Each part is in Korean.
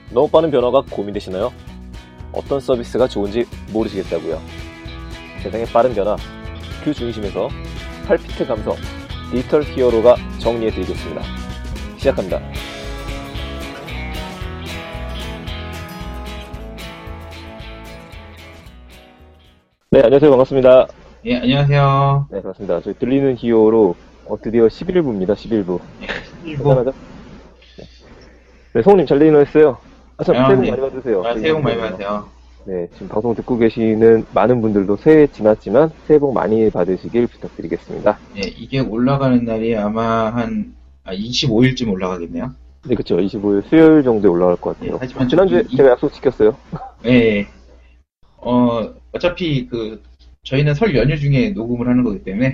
너무 빠른 변화가 고민되시나요? 어떤 서비스가 좋은지 모르시겠다고요? 세상의 빠른 변화, 그 중심에서 팔피트 감성, 디지털 히어로가 정리해드리겠습니다. 시작합니다. 네, 안녕하세요. 반갑습니다. 예, 안녕하세요. 네, 반갑습니다. 저희 들리는 히어로 드디어 11부입니다. 11부. 예, 11부. 네, 성우님 잘 들리셨어요? 참, 새해 복 네. 많이 받으세요. 새해 복 많이 받으세요. 네, 지금 방송 듣고 계시는 많은 분들도 새해 지났지만 새해 복 많이 받으시길 부탁드리겠습니다. 예, 이게 올라가는 날이 아마 한 25일쯤 올라가겠네요. 네, 그쵸. 25일 수요일 정도에 올라갈 것 같아요. 예, 하지만 지난주에 제가 약속 지켰어요. 예, 어차피 저희는 설 연휴 중에 녹음을 하는 거기 때문에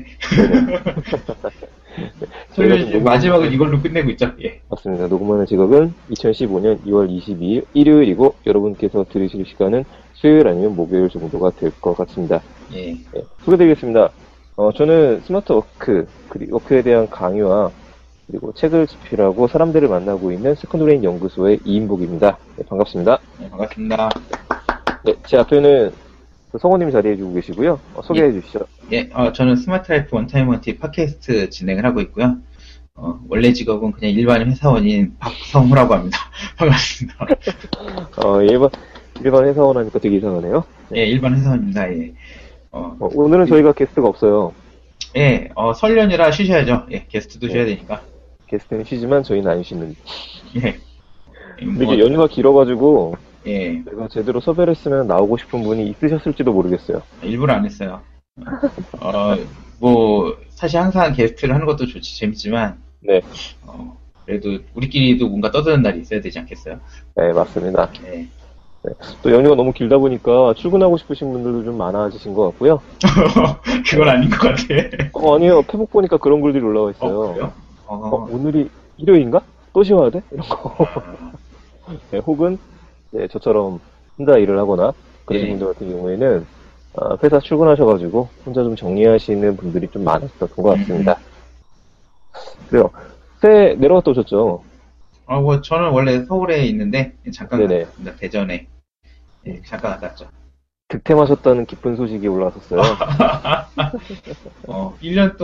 설 연휴 중 마지막은 이걸로 끝내고 있죠. 예. 맞습니다. 녹음하는 직업은 2015년 2월 22일 일요일이고 여러분께서 들으실 시간은 수요일 아니면 목요일 정도가 될 것 같습니다. 예. 네, 소개드리겠습니다. 저는 스마트 워크, 그리고 워크에 대한 강의와 그리고 책을 집필하고 사람들을 만나고 있는 세컨드레인 연구소의 이인복입니다. 네, 반갑습니다. 네, 반갑습니다. 네, 제 앞에는 성우님 자리해주고 계시고요. 소개해 주시죠. 예, 저는 스마트 라이프 원타임 원티 팟캐스트 진행을 하고 있고요. 원래 직업은 그냥 일반 회사원인 박성우라고 합니다. 반갑습니다. 일반 회사원 하니까 되게 이상하네요. 예, 일반 회사원입니다. 예. 오늘은 저희가 게스트가 없어요. 예, 설 연휴라 쉬셔야죠. 예, 게스트도 쉬어야 되니까. 게스트는 쉬지만 저희는 안 쉬는. 예. 이게 연휴가 길어가지고, 예. 제가 제대로 섭외를 했으면 나오고 싶은 분이 있으셨을지도 모르겠어요. 일부러 안 했어요. 사실 항상 게스트를 하는 것도 좋지, 재밌지만. 네. 그래도 우리끼리도 뭔가 떠드는 날이 있어야 되지 않겠어요? 네, 맞습니다. 네. 네. 또 연휴가 너무 길다 보니까 출근하고 싶으신 분들도 좀 많아지신 것 같고요. 그건 아닌 것 같아. 아니요. 페북 보니까 그런 글들이 올라와 있어요. 그래요? 오늘이 일요일인가? 또 쉬어야 돼? 이런 거. 네, 혹은, 네, 저처럼 혼자 일을 하거나, 그러신 분들 같은 경우에는, 회사 출근하셔가지고, 혼자 좀 정리하시는 분들이 좀 많았던 것 같습니다. 그래요. 새해 내려갔다 오셨죠? 저는 원래 서울에 있는데, 잠깐 네네. 갔습니다. 대전에. 예, 잠깐 갔다 왔죠. 득템하셨다는 기쁜 소식이 올라왔었어요. 1년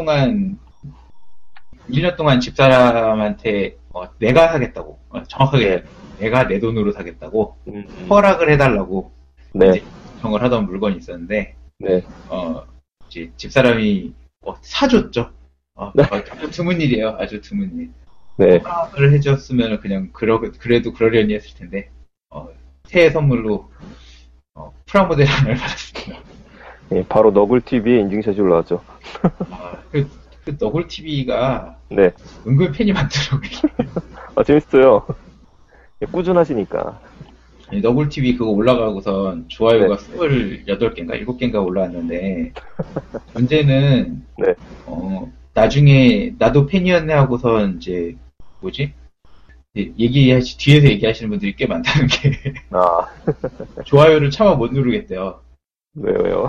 동안 집사람한테, 내가 사겠다고, 정확하게, 내가 내 돈으로 사겠다고, 허락을 해달라고, 네. 이제 정을 하던 물건이 있었는데, 네. 이제 집사람이, 사줬죠. 아주 드문 일이에요. 아주 드문 일. 네. 허락을 해줬으면 그냥, 그래도 그러려니 했을 텐데, 새해 선물로, 프라모델 하나를 받았습니다. 네, 바로 너굴TV에 인증샷이 올라왔죠. 그 너굴 TV가 네. 은근 팬이 많더라고요. 재밌어요. 꾸준하시니까. 너굴 TV 그거 올라가고선 좋아요가 28개인가 7개인가 올라왔는데 문제는 네. 나중에 나도 팬이었네 하고선 이제 뒤에서 얘기하시는 분들이 꽤 많다는 게 좋아요를 차마 못 누르겠대요. 왜요?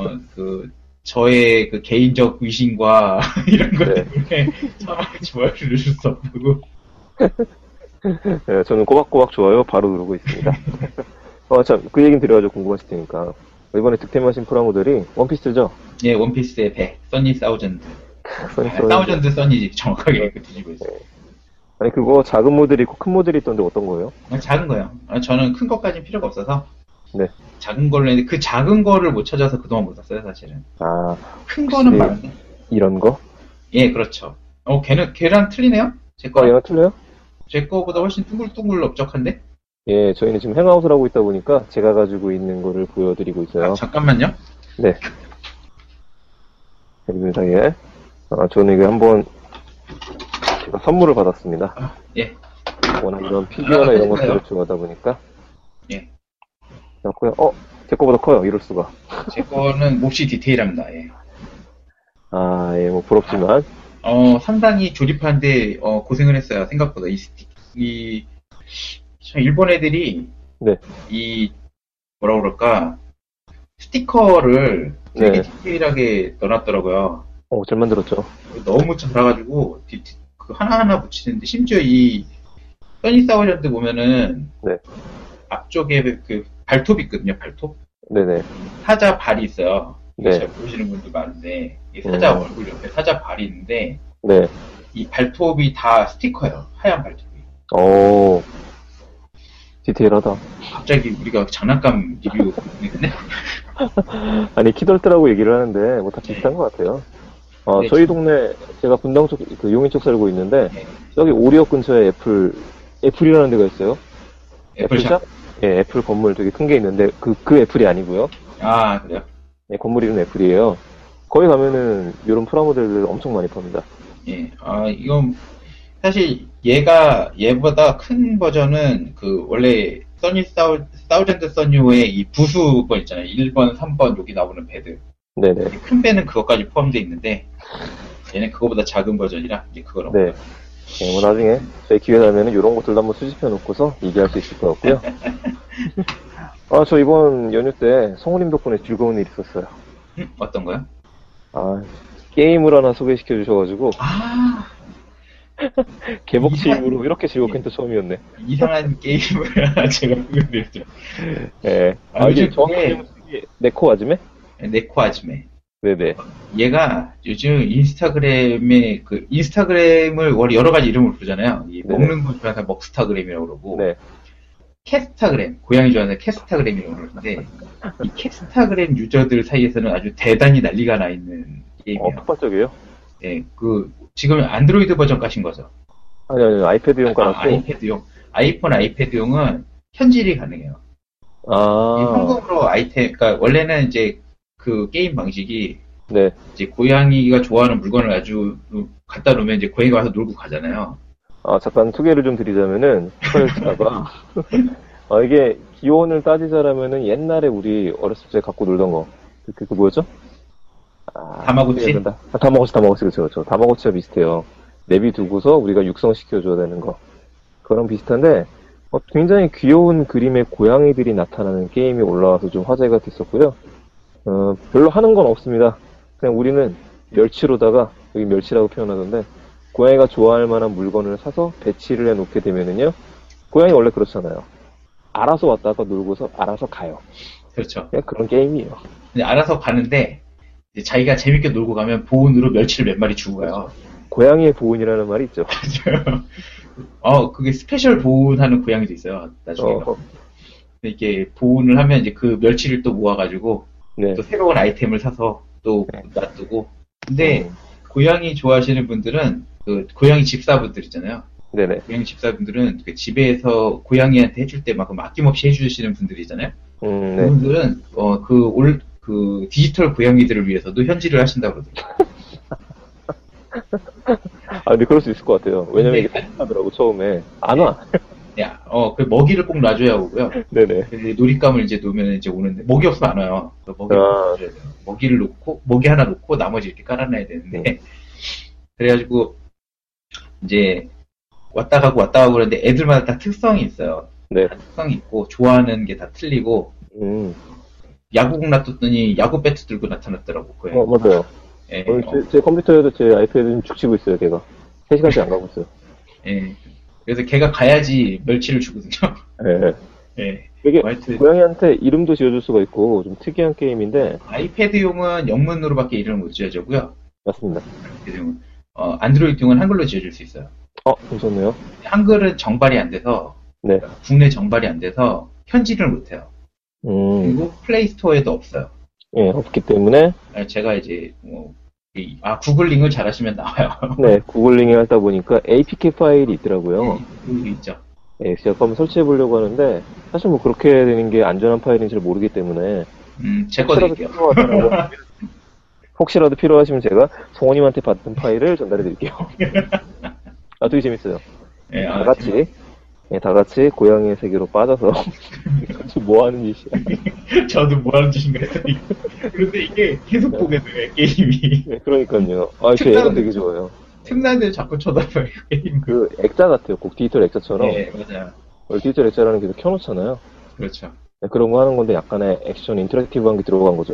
저의 그 개인적 위신과 이런 것 때문에 차마 좋아요를 누를 수 없고. 네, 저는 꼬박꼬박 좋아요 바로 누르고 있습니다. 참, 그 얘기는 드려가지고 궁금하실 테니까. 이번에 득템하신 프라모델이 원피스죠? 예, 원피스의 배, 써니 사우전드. 사우전드 써니지, 정확하게 뒤집어 있어요. 아니, 그거 작은 모델이 있고 큰 모델이 있던데 어떤 거예요? 작은 거요. 저는 큰 것까지는 필요가 없어서. 네. 작은 걸로 했는데, 그 작은 거를 못 찾아서 그동안 못 샀어요, 사실은. 큰 거는 많은데. 이런 거? 예, 그렇죠. 걔랑 틀리네요? 제 거. 얘가 틀려요? 제 거보다 훨씬 둥글둥글 넓적한데? 예, 저희는 지금 행아웃을 하고 있다 보니까 제가 가지고 있는 거를 보여드리고 있어요. 잠깐만요. 네. 있는 사이에. 저는 이거 한번 제가 선물을 받았습니다. 예. 워낙 이런 피규어나 이런 것들을 좋아하다 보니까. 예. 그렇고요. 제 거보다 커요. 이럴 수가. 제 거는 몹시 디테일합니다. 예. 예, 뭐 부럽지만. 상당히 조립하는데 고생을 했어요. 생각보다 일본 애들이 네. 뭐라 그럴까 스티커를 되게 네. 디테일하게 넣어놨더라고요. 잘 만들었죠. 너무 잘해가지고 그 하나하나 붙이는데 심지어 써니 사우전드 보면은 네. 앞쪽에 그 발톱이 있거든요. 발톱. 네네. 사자 발이 있어요. 네. 잘 모르시는 분들 많은데 이 사자 얼굴 옆에 사자 발이 있는데 네. 이 발톱이 다 스티커예요. 하얀 발톱이. 오, 디테일하다. 갑자기 우리가 장난감 리뷰 했네. 아니, 키덜트라고 얘기를 하는데, 뭐 다 비슷한 것 같아요. 네, 저희 동네, 제가 분당 쪽, 그 용인 쪽 살고 있는데, 네. 저기 오리역 근처에 애플이라는 데가 있어요. 애플샵. 예, 애플 건물 되게 큰 게 있는데, 그 애플이 아니고요. 아 그래요? 예, 건물 이름 애플이에요. 거기 가면은, 이런 프라모델을 엄청 많이 팝니다. 예. 이건 사실 얘보다 큰 버전은 그 원래 써니 사우전드 써니의 이 부수번 있잖아요. 1번, 3번 여기 나오는 배드. 네네. 큰 배는 그것까지 포함되어 있는데 얘는 그거보다 작은 버전이라 이제 그걸 없고요. 네. 네, 뭐 나중에 저희 기회 되면은 이런 것들도 한번 수집해 놓고서 얘기할 수 있을 것 같고요. 저 이번 연휴 때 성우님 덕분에 즐거운 일 있었어요. 어떤 거요? 게임을 하나 소개시켜 주셔가지고 아, 개복치임으로 이렇게 즐겁긴 또 처음이었네. 이상한 게임을 하나 제가 보여드렸죠. 네. 요즘 이게 정확하게 네코 아즈메? 네코 아즈메. 네네. 얘가 요즘 인스타그램을 원래 여러 가지 이름을 부르잖아요. 이 네네. 먹는 거 좋아해서 먹스타그램이라고 그러고, 네. 캐스타그램, 고양이 좋아해서 캐스타그램이라고 그러는데, 이 캐스타그램 유저들 사이에서는 아주 대단히 난리가 나 있는 게임이에요. 폭발적이에요? 예, 지금 안드로이드 버전 까신 거죠? 아니, 아이패드용 깔았고. 아이패드용. 아이폰, 아이패드용은 현질이 가능해요. 이 현금으로 그러니까 원래는 이제 그 게임 방식이 네. 이제 고양이가 좋아하는 물건을 아주 갖다 놓으면 이제 고양이가 와서 놀고 가잖아요. 잠깐 소개를 좀 드리자면은, 슈퍼스타가, 이게 기원을 따지자라면은 옛날에 우리 어렸을 때 갖고 놀던 거. 그 뭐였죠? 다마고치? 다마고치, 그쵸. 다마고치와 비슷해요. 내비두고서 우리가 육성시켜줘야 되는 거. 그런 비슷한데, 굉장히 귀여운 그림의 고양이들이 나타나는 게임이 올라와서 좀 화제가 됐었고요. 별로 하는 건 없습니다. 그냥 우리는 멸치로다가, 여기 멸치라고 표현하던데, 고양이가 좋아할 만한 물건을 사서 배치를 해놓게 되면은요, 고양이 원래 그렇잖아요. 알아서 왔다가 놀고서 알아서 가요. 그렇죠. 그냥 그런 게임이에요. 근데 알아서 가는데, 이제 자기가 재밌게 놀고 가면 보온으로 멸치를 몇 마리 주고 가요. 고양이의 보온이라는 말이 있죠. 그게 스페셜 보온하는 고양이도 있어요. 나중에. 이게 보온을 하면 이제 그 멸치를 또 모아가지고, 네. 또 새로운 아이템을 사서 또 놔두고. 근데, 고양이 좋아하시는 분들은, 고양이 집사분들 있잖아요. 네네. 고양이 집사분들은 그 집에서 고양이한테 해줄 때만큼 아낌없이 해주시는 분들이잖아요. 네. 그분들은, 디지털 고양이들을 위해서도 현질을 하신다고 그러더라고요. 근데 그럴 수 있을 것 같아요. 왜냐면 이게 하더라고 처음에. 안 와. 그 먹이를 꼭 놔줘야 오고요. 네네. 놀잇감을 이제 놓으면 이제 오는데, 먹이 없으면 안 와요. 먹이를 놔줘야 돼요. 먹이를 놓고, 먹이 하나 놓고, 나머지 이렇게 깔아놔야 되는데, 그래가지고, 이제, 왔다 가고 그러는데, 애들마다 다 특성이 있어요. 네. 다 특성이 있고, 좋아하는 게 다 틀리고, 야구공 놔뒀더니, 야구 배트 들고 나타났더라고, 고양이. 맞아요. 예, 제 컴퓨터에도 제 아이패드는 죽치고 있어요, 걔가. 3시간째 안 가고 있어요. 예. 그래서 걔가 가야지 멸치를 주거든요. 예. 예. 이게 하여튼 고양이한테 이름도 지어줄 수가 있고 좀 특이한 게임인데. 아이패드용은 영문으로밖에 이름을 못 지어주고요. 맞습니다. 안드로이드용은 한글로 지어줄 수 있어요. 괜찮네요. 한글은 정발이 안 돼서, 네. 국내 정발이 안 돼서 현질을 못 해요. 그리고 플레이스토어에도 없어요. 예, 없기 때문에. 제가 이제 구글링을 잘하시면 나와요. 네, 구글링을 하다 보니까 APK 파일이 있더라고요. 네, 있죠. 예, 제가 한번 설치해 보려고 하는데 사실 뭐 그렇게 되는 게 안전한 파일인지 잘 모르기 때문에. 제 거 드릴게요. 혹시라도 필요하시면 제가 성우님한테 받은 파일을 전달해 드릴게요. 되게 재밌어요. 네, 다 같이 고양이의 세계로 빠져서 뭐 하는 짓이야. 저도 뭐 하는 짓인가 했더니 그런데 이게 계속 보게 돼요, 게임이. 네, 그러니까요. 저 얘가 되게 좋아요. 틈나는데 자꾸 쳐다봐요, 게임. 액자 같아요. 꼭 디지털 액자처럼. 네, 맞아요. 디지털 액자라는 게 계속 켜놓잖아요. 그렇죠. 네, 그런 거 하는 건데 약간의 액션 인터랙티브한 게 들어간 거죠.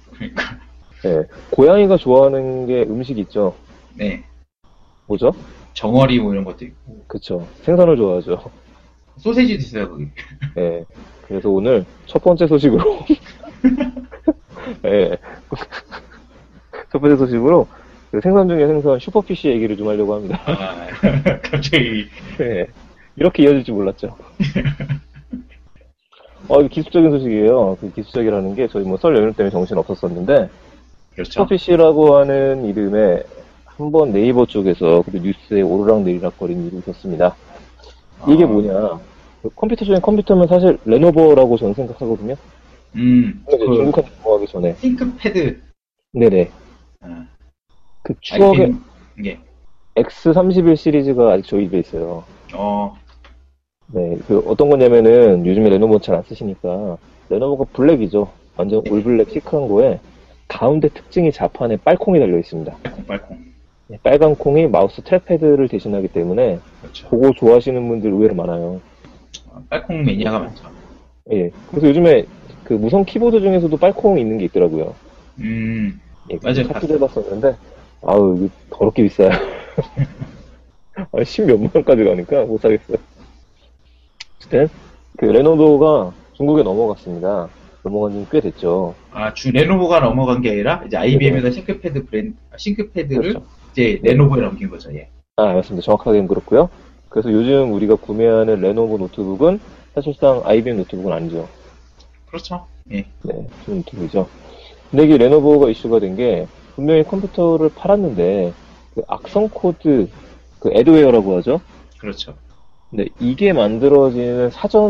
그러니까. 네, 고양이가 좋아하는 게 음식 있죠. 네. 뭐죠? 정어리 뭐 이런 것도 있고. 그쵸. 생선을 좋아하죠. 소세지도 있어요, 거기. 예. 그래서 오늘 첫 번째 소식으로, 예. 첫 번째 소식으로 그 생선 중에 생선 슈퍼피쉬 얘기를 좀 하려고 합니다. 아, 갑자기. 예. 이렇게 이어질 줄 몰랐죠. 이거 기술적인 소식이에요. 그 기술적이라는 게 저희 뭐 설 연휴 때문에 정신 없었었는데, 그렇죠. 슈퍼피쉬라고 하는 이름에 한번 네이버 쪽에서 그 뉴스에 오르락 내리락 거리는 일이 있었습니다. 이게 뭐냐. 컴퓨터 중에 컴퓨터면 사실 레노버라고 저는 생각하거든요. 중국한테 넘어가기 전에. 싱크패드. 네네. 아, 그 추억의 예. X31 시리즈가 아직 저희 집에 있어요. 어, 네, 그 어떤 거냐면은 요즘에 레노버 잘 안 쓰시니까 레노버가 블랙이죠. 완전 올블랙 시크한 거에 가운데 특징이 자판에 빨콩이 달려 있습니다. 빨콩. 네, 빨간 콩이 마우스 트랙패드를 대신하기 때문에 그렇죠. 그거 좋아하시는 분들 의외로 많아요. 빨콩 매니아가 많죠. 예. 그래서 요즘에 그 무선 키보드 중에서도 빨콩이 있는 게 있더라고요. 예, 맞아요. 찾기도 해봤었는데, 아우, 이거 더럽게 비싸요. 10몇만 원까지 가니까 못 사겠어요. 어쨌든, 그 레노버가 중국에 넘어갔습니다. 넘어간 지 꽤 됐죠. 레노버가 넘어간 게 아니라, 이제 IBM에서 싱크패드를 그렇죠. 이제 레노버에 넘긴 거죠, 예. 맞습니다. 정확하게는 그렇고요. 그래서 요즘 우리가 구매하는 레노버 노트북은 사실상 IBM 노트북은 아니죠. 그렇죠. 예. 네, 노트북이죠. 근데 이게 레노버가 이슈가 된 게 분명히 컴퓨터를 팔았는데 그 악성 코드, 그 애드웨어라고 하죠. 그렇죠. 근데 이게 만들어지는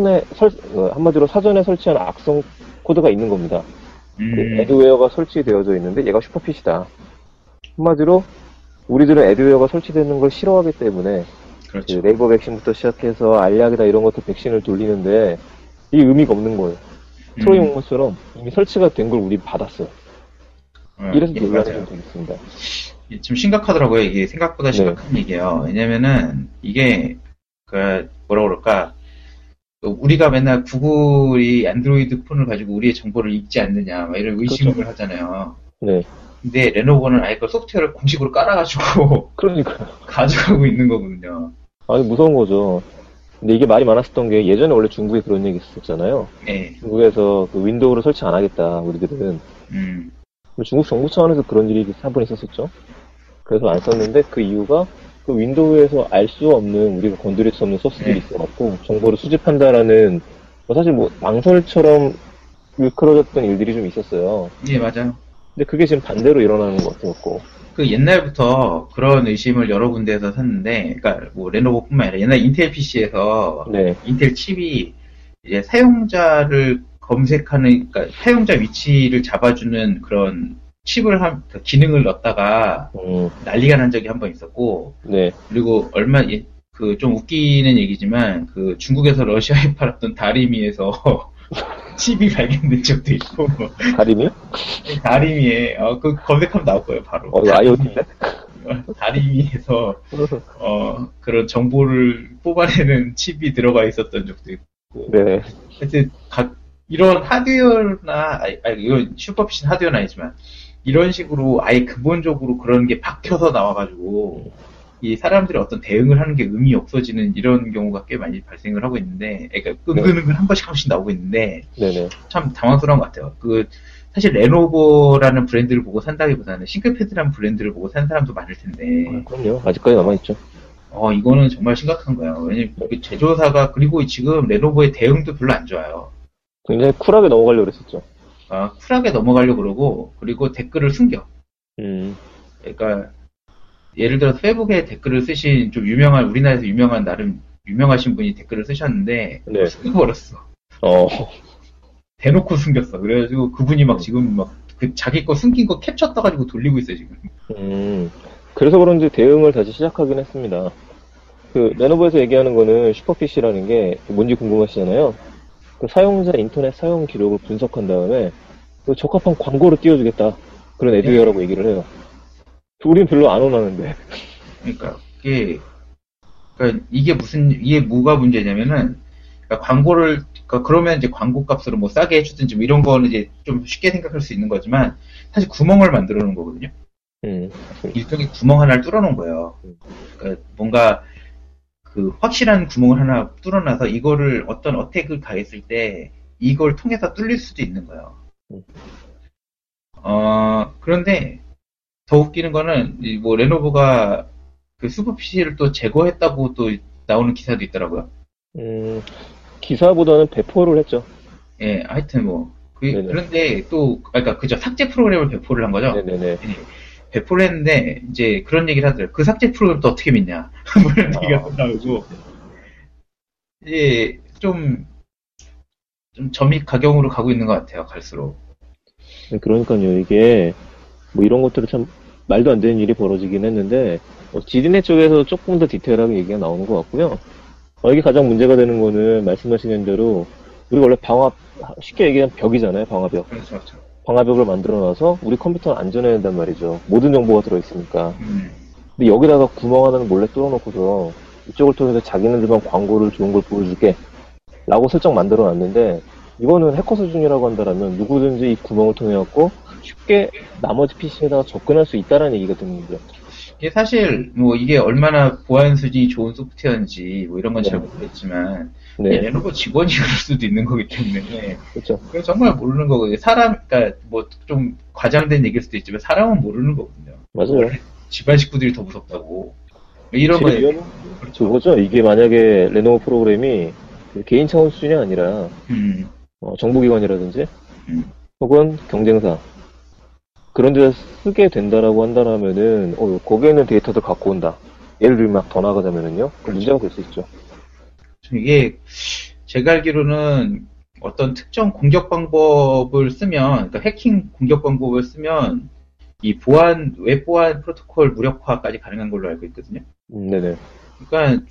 한마디로 사전에 설치한 악성 코드가 있는 겁니다. 그 애드웨어가 설치되어져 있는데 얘가 슈퍼핏이다. 한마디로 우리들은 애드웨어가 설치되는 걸 싫어하기 때문에 그렇죠. 그 네이버 백신부터 시작해서 알약이다 이런 것들 백신을 돌리는데 이 의미가 없는 거예요. 트로이 목마처럼 이미 설치가 된 걸 우리 받았어요. 이래서 논란이 좀 있습니다. 좀 심각하더라고요. 이게 생각보다 심각한 얘기예요. 왜냐면은 이게 뭐라 그럴까, 우리가 맨날 구글이 안드로이드 폰을 가지고 우리의 정보를 읽지 않느냐 막 이런 의심을 그렇죠. 하잖아요. 네. 근데 레노버는 아예 그 소프트웨어를 공식으로 깔아가지고 그러니까요. 가져가고 있는 거거든요. 아니 무서운 거죠. 근데 이게 말이 많았었던 게 예전에 원래 중국에 그런 얘기 있었잖아요. 네. 중국에서 그 윈도우를 설치 안 하겠다 우리들은. 중국 정부 차원에서 그런 일이 한 번 있었었죠. 그래서 안 썼는데 그 이유가 그 윈도우에서 알 수 없는 우리가 건드릴 수 없는 소스들이 있어갖고 정보를 수집한다라는 사실 뭐 망설처럼 일컬어졌던 일들이 좀 있었어요. 예, 맞아요. 근데 그게 지금 반대로 일어나는 것 같았고. 그 옛날부터 그런 의심을 여러 군데에서 샀는데, 그러니까 뭐 레노버뿐만 아니라 옛날 인텔 PC에서 인텔 칩이 이제 사용자를 검색하는, 그러니까 사용자 위치를 잡아주는 그런 칩을 그 기능을 넣었다가 난리가 난 적이 한 번 있었고, 그리고 그 좀 웃기는 얘기지만 그 중국에서 러시아에 팔았던 다리미에서 칩이 발견된 적도 있고. 다리미요? 다리미에 그 검색하면 나올 거예요, 바로. 이거 IoT인데? 다리미에서 그런 정보를 뽑아내는 칩이 들어가 있었던 적도 있고. 네. 하여튼 이런 하드웨어나 이건 슈퍼피신 하드웨어는 아니지만 이런 식으로 아예 근본적으로 그런 게 박혀서 나와가지고 이 사람들이 어떤 대응을 하는 게 의미 없어지는 이런 경우가 꽤 많이 발생을 하고 있는데, 그러니까 은근은근 한 번씩 나오고 있는데, 참 당황스러운 것 같아요. 사실 레노버라는 브랜드를 보고 산다기보다는 싱크패드라는 브랜드를 보고 산 사람도 많을 텐데. 그럼요. 아직까지 남아있죠. 이거는 정말 심각한 거예요. 왜냐면 제조사가, 그리고 지금 레노버의 대응도 별로 안 좋아요. 굉장히 쿨하게 넘어가려고 그랬었죠. 쿨하게 넘어가려고 그러고, 그리고 댓글을 숨겨. 그러니까 예를 들어서 페북에 댓글을 쓰신 좀 우리나라에서 나름 유명하신 분이 댓글을 쓰셨는데 숨겨버렸어. 대놓고 숨겼어. 그래가지고 그분이 지금 자기 거 숨긴 거 캡처 떠가지고 돌리고 있어요, 지금. 그래서 그런지 대응을 다시 시작하긴 했습니다. 레노버에서 얘기하는 거는 슈퍼피시라는 게 뭔지 궁금하시잖아요. 사용자 인터넷 사용 기록을 분석한 다음에 적합한 광고를 띄워주겠다. 그런 애드웨어라고 얘기를 해요. 우리는 별로 안 원하는데. 그러니까 이게 뭐가 문제냐면은, 광고를, 그러면 이제 광고 값으로 뭐 싸게 해주든지 뭐 이런 거는 이제 좀 쉽게 생각할 수 있는 거지만, 사실 구멍을 만들어 놓은 거거든요. 일종의 구멍 하나를 뚫어 놓은 거예요. 그러니까 뭔가 그 확실한 구멍을 하나 뚫어놔서 이거를 어떤 어택을 가했을 때 이걸 통해서 뚫릴 수도 있는 거예요. 그런데 더 웃기는 거는 뭐 레노버가 그 슈퍼 PC를 또 제거했다고 또 나오는 기사도 있더라고요. 기사보다는 배포를 했죠. 예, 하여튼 뭐 그런데 또 그러니까 그저 삭제 프로그램을 배포를 한 거죠. 네네네. 예, 배포를 했는데 이제 그런 얘기를 하더라고요. 그 삭제 프로그램 또 어떻게 믿냐? 뭐 이런 얘기가 또 나오고 이제 좀 점입 가경으로 가고 있는 것 같아요. 갈수록. 그러니까요. 이게 뭐 이런 것들은 참 말도 안 되는 일이 벌어지긴 했는데 지디네 쪽에서 조금 더 디테일하게 얘기가 나오는 것 같고요. 이게 가장 문제가 되는 거는 말씀하신 대로 우리가 원래 쉽게 얘기하면 벽이잖아요. 방화벽. 그렇죠. 방화벽을 만들어놔서 우리 컴퓨터는 안전해야 된단 말이죠. 모든 정보가 들어있으니까. 근데 여기다가 구멍 하나는 몰래 뚫어놓고서 이쪽을 통해서 자기네들만 광고를 좋은 걸 보여줄게 라고 설정 만들어놨는데 이거는 해커 수준이라고 한다면 누구든지 이 구멍을 통해 갖고 쉽게 나머지 PC에다가 접근할 수 있다라는 얘기가 드는 거죠. 이게 사실 뭐 이게 얼마나 보안 수준이 좋은 소프트웨어인지 뭐 이런 건 잘 모르겠지만 레노버 직원이 그럴 수도 있는 거기 때문에 그렇죠. 정말 모르는 거거든요. 그러니까 뭐 좀 과장된 얘기일 수도 있지만 사람은 모르는 거거든요. 맞아요. 집안 식구들이 더 무섭다고 이런 거 그거죠. 이게 만약에 레노버 프로그램이 개인 차원 수준이 아니라 정부기관이라든지 혹은 경쟁사 그런 데서 쓰게 된다라고 한다면은 거기에 있는 데이터도 갖고 온다. 예를 들면 막 더 나가자면은요. 그럼 문제가 될 수 있죠. 이게 제가 알기로는 어떤 특정 공격 방법을 쓰면, 그러니까 해킹 공격 방법을 쓰면 이 웹 보안 프로토콜 무력화까지 가능한 걸로 알고 있거든요. 네네. 그러니까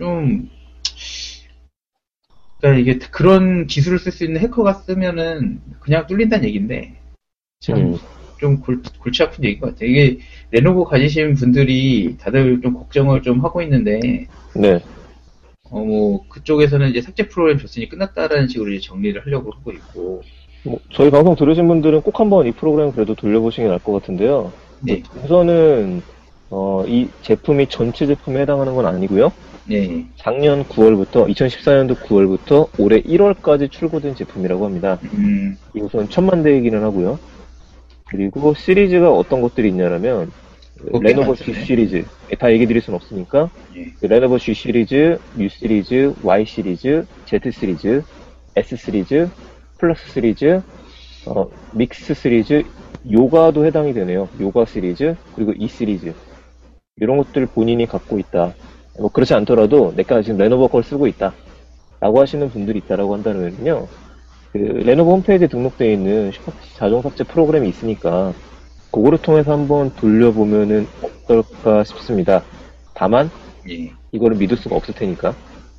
그러니까 이게 그런 기술을 쓸 수 있는 해커가 쓰면은 그냥 뚫린다는 얘기인데 참 좀 골치 아픈 얘기인 것 같아요. 이게 레노버 가지신 분들이 다들 좀 걱정을 좀 하고 있는데, 네. 뭐 그쪽에서는 이제 삭제 프로그램 줬으니 끝났다라는 식으로 이제 정리를 하려고 하고 있고. 저희 방송 들으신 분들은 꼭 한번 이 프로그램 그래도 돌려보시는 게 나을 것 같은데요. 네. 우선은 이 제품이 전체 제품에 해당하는 건 아니고요. 네. 작년 9월부터 2014년도 9월부터 올해 1월까지 출고된 제품이라고 합니다. 이 우선 1000만 대이기는 하고요. 그리고 시리즈가 어떤 것들이 있냐면 레노버 G 시리즈 다 얘기 드릴 순 없으니까 레노버 G 시리즈, U 시리즈, Y 시리즈, Z 시리즈, S 시리즈, 플러스 시리즈, 믹스 시리즈, 요가도 해당이 되네요. 요가 시리즈, 그리고 E 시리즈 이런 것들 본인이 갖고 있다. 뭐 그렇지 않더라도 내가 지금 레노버 걸 쓰고 있다 라고 하시는 분들이 있다라고 한다면요, 그 레노버 홈페이지에 등록되어 있는 슈퍼피시 자동 삭제 프로그램이 있으니까 그거를 통해서 한번 돌려보면은 어떨까 싶습니다. 다만 이거를 믿을 수가 없을 테니까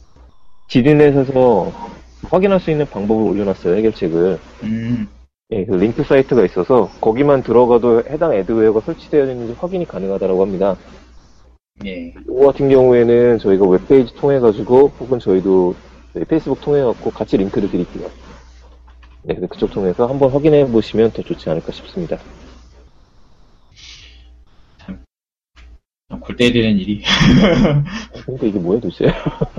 지디넷에서 확인할 수 있는 방법을 올려놨어요. 해결책을. 그 링크 사이트가 있어서 거기만 들어가도 해당 애드웨어가 설치되어 있는지 확인이 가능하다고 합니다. 이거 같은 경우에는 저희가 웹페이지 통해가지고 혹은 저희도 페이스북 통해갖고 같이 링크를 드릴게요. 그쪽 통해서 한번 확인해 보시면 더 좋지 않을까 싶습니다. 참 골 때리는 일이. 그러니까 이게 뭐야 도대체?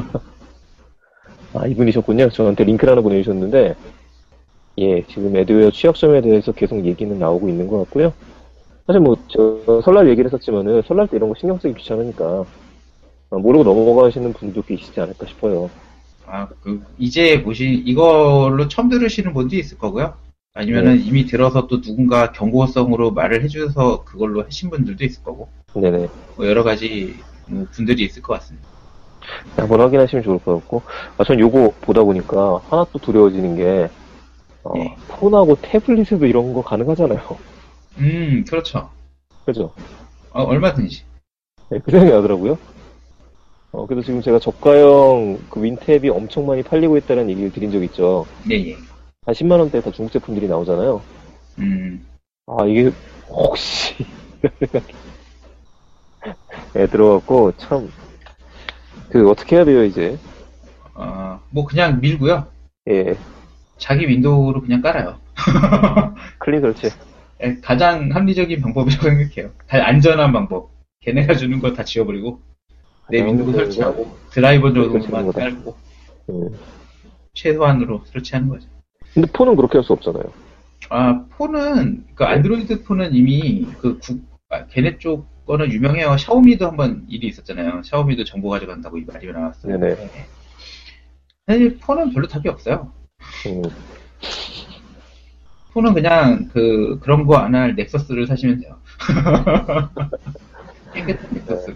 이분이셨군요. 저한테 링크를 하나 보내주셨는데, 지금 애드웨어 취약점에 대해서 계속 얘기는 나오고 있는 것 같고요. 사실 설날 얘기를 했었지만은, 설날 때 이런 거 신경 쓰기 귀찮으니까, 모르고 넘어가시는 분도 계시지 않을까 싶어요. 이제 이걸로 처음 들으시는 분도 있을 거고요. 아니면은 이미 들어서 또 누군가 경고성으로 말을 해줘서 그걸로 하신 분들도 있을 거고. 네네. 여러 가지 분들이 있을 것 같습니다. 한번 확인하시면 좋을 것 같고, 전 요거 보다 보니까 하나 또 두려워지는 게, 폰하고 태블릿에도 이런 거 가능하잖아요. 그렇죠. 그죠? 얼마든지. 그 생각이 나더라고요. 그래서 지금 제가 저가형 그 윈탭이 엄청 많이 팔리고 있다는 얘기를 드린 적 있죠. 한 10만원대 다 중국 제품들이 나오잖아요. 이게 혹시 이런 생각이 들어갖고 참 어떻게 해야 돼요 이제? 그냥 밀고요. 자기 윈도우로 그냥 깔아요. 클린 설치. 가장 합리적인 방법이라고 생각해요. 안전한 방법. 걔네가 주는 거 다 지워버리고. 내 가장 윈도우 힘든 설치하고 드라이버 설치하는 정도만 거다. 깔고 건, 최소한으로 설치하는 거죠. 근데 폰은 그렇게 할 수 없잖아요. 아, 폰은, 그 안드로이드 폰은 이미 걔네 쪽 거는 유명해요. 샤오미도 한번 일이 있었잖아요. 샤오미도 정보 가져간다고 이 말이 나왔어요. 네네. 사실 폰은 별로 답이 없어요. 음, 폰은 그냥 그런 거 안 할 넥서스를 사시면 돼요. 깨끗한 넥서스.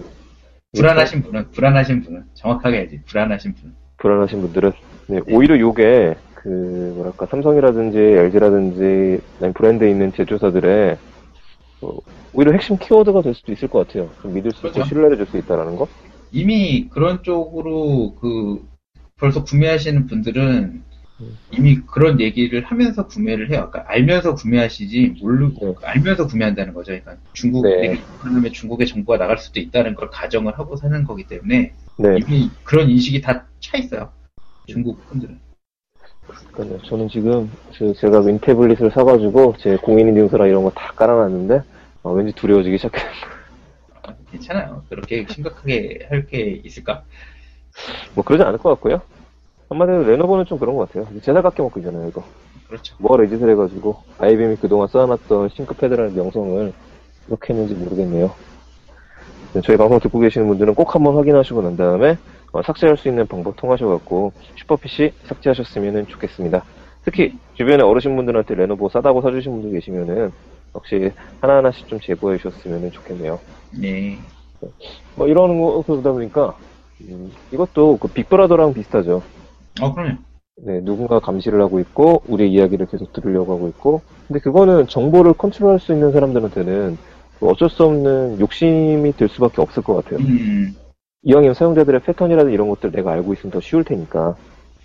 불안하신 분은 정확하게 해야지. 불안하신 분은. 불안하신 분들은 네, 오히려 요게 뭐랄까 삼성이라든지 LG라든지 브랜드에 있는 제조사들의 오히려 핵심 키워드가 될 수도 있을 것 같아요. 좀 믿을 수 있고 그렇죠. 신뢰를 줄 수 있다라는 거. 이미 그런 쪽으로 벌써 구매하시는 분들은 이미 그런 얘기를 하면서 구매를 해요. 그러니까 알면서 구매하시지 네. 알면서 구매한다는 거죠. 그러니까 네. 그러면 중국에 정보가 나갈 수도 있다는 걸 가정을 하고 사는 거기 때문에 네. 이미 그런 인식이 다 차 있어요. 중국 분들은. 그러니까요. 저는 지금 제가 윈태블릿을 사가지고 제 공인인증서랑 이런 거 다 깔아놨는데 왠지 두려워지기 시작해요. 괜찮아요. 그렇게 심각하게 할 게 있을까? 뭐 그러지 않을 것 같고요. 한마디로 레노버는 좀 그런 것 같아요. 제사각게 먹고 있잖아요, 이거. 그렇죠. 뭐가 레짓을 해가지고 IBM이 그동안 쌓아놨던 싱크패드라는 명성을 어떻게 했는지 모르겠네요. 저희 방송 듣고 계시는 분들은 꼭 한번 확인하시고 난 다음에 삭제할 수 있는 방법 통하셔갖고 슈퍼PC 삭제하셨으면 좋겠습니다. 특히 주변에 어르신분들한테 레노버 싸다고 사주신 분들 계시면은 역시 하나하나씩 좀 제보해 주셨으면 좋겠네요. 네. 뭐 이러는 거 그러다 보니까 이것도 그 빅브라더랑 비슷하죠. 그럼요. 네, 누군가 감시를 하고 있고 우리의 이야기를 계속 들으려고 하고 있고 근데 그거는 정보를 컨트롤할 수 있는 사람들한테는 어쩔 수 없는 욕심이 될 수밖에 없을 것 같아요. 이왕이면 사용자들의 패턴이라든 이런 것들 내가 알고 있으면 더 쉬울 테니까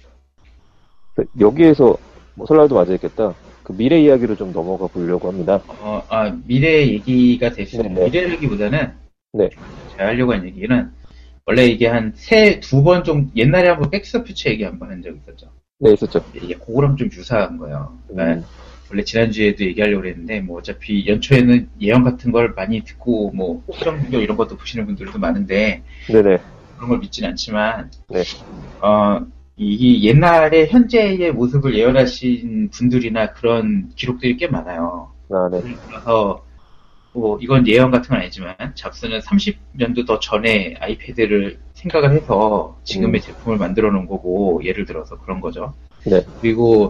여기에서 설날도 맞아있겠다. 그 미래 이야기로 좀 넘어가 보려고 합니다. 미래 얘기가 될 수 있는 네네. 미래 얘기보다는 네. 제가 하려고 한 얘기는 원래 이게 두 번 좀 옛날에 한번 백스퓨처 얘기 한번 한 적 있었죠. 네, 있었죠. 이게 그거랑 좀 유사한 거예요. 그러니까 원래 지난주에도 얘기하려고 그랬는데 뭐 어차피 연초에는 예언 같은 걸 많이 듣고 뭐 실험 비디오 이런 것도 보시는 분들도 많은데 네네. 그런 걸 믿진 않지만 네. 이 옛날에 현재의 모습을 예언하신 분들이나 그런 기록들이 꽤 많아요. 네. 그래서 뭐 이건 예언 같은 건 아니지만 잡스는 30년도 더 전에 아이패드를 생각을 해서 지금의 제품을 만들어 놓은 거고 예를 들어서 그런 거죠. 네. 그리고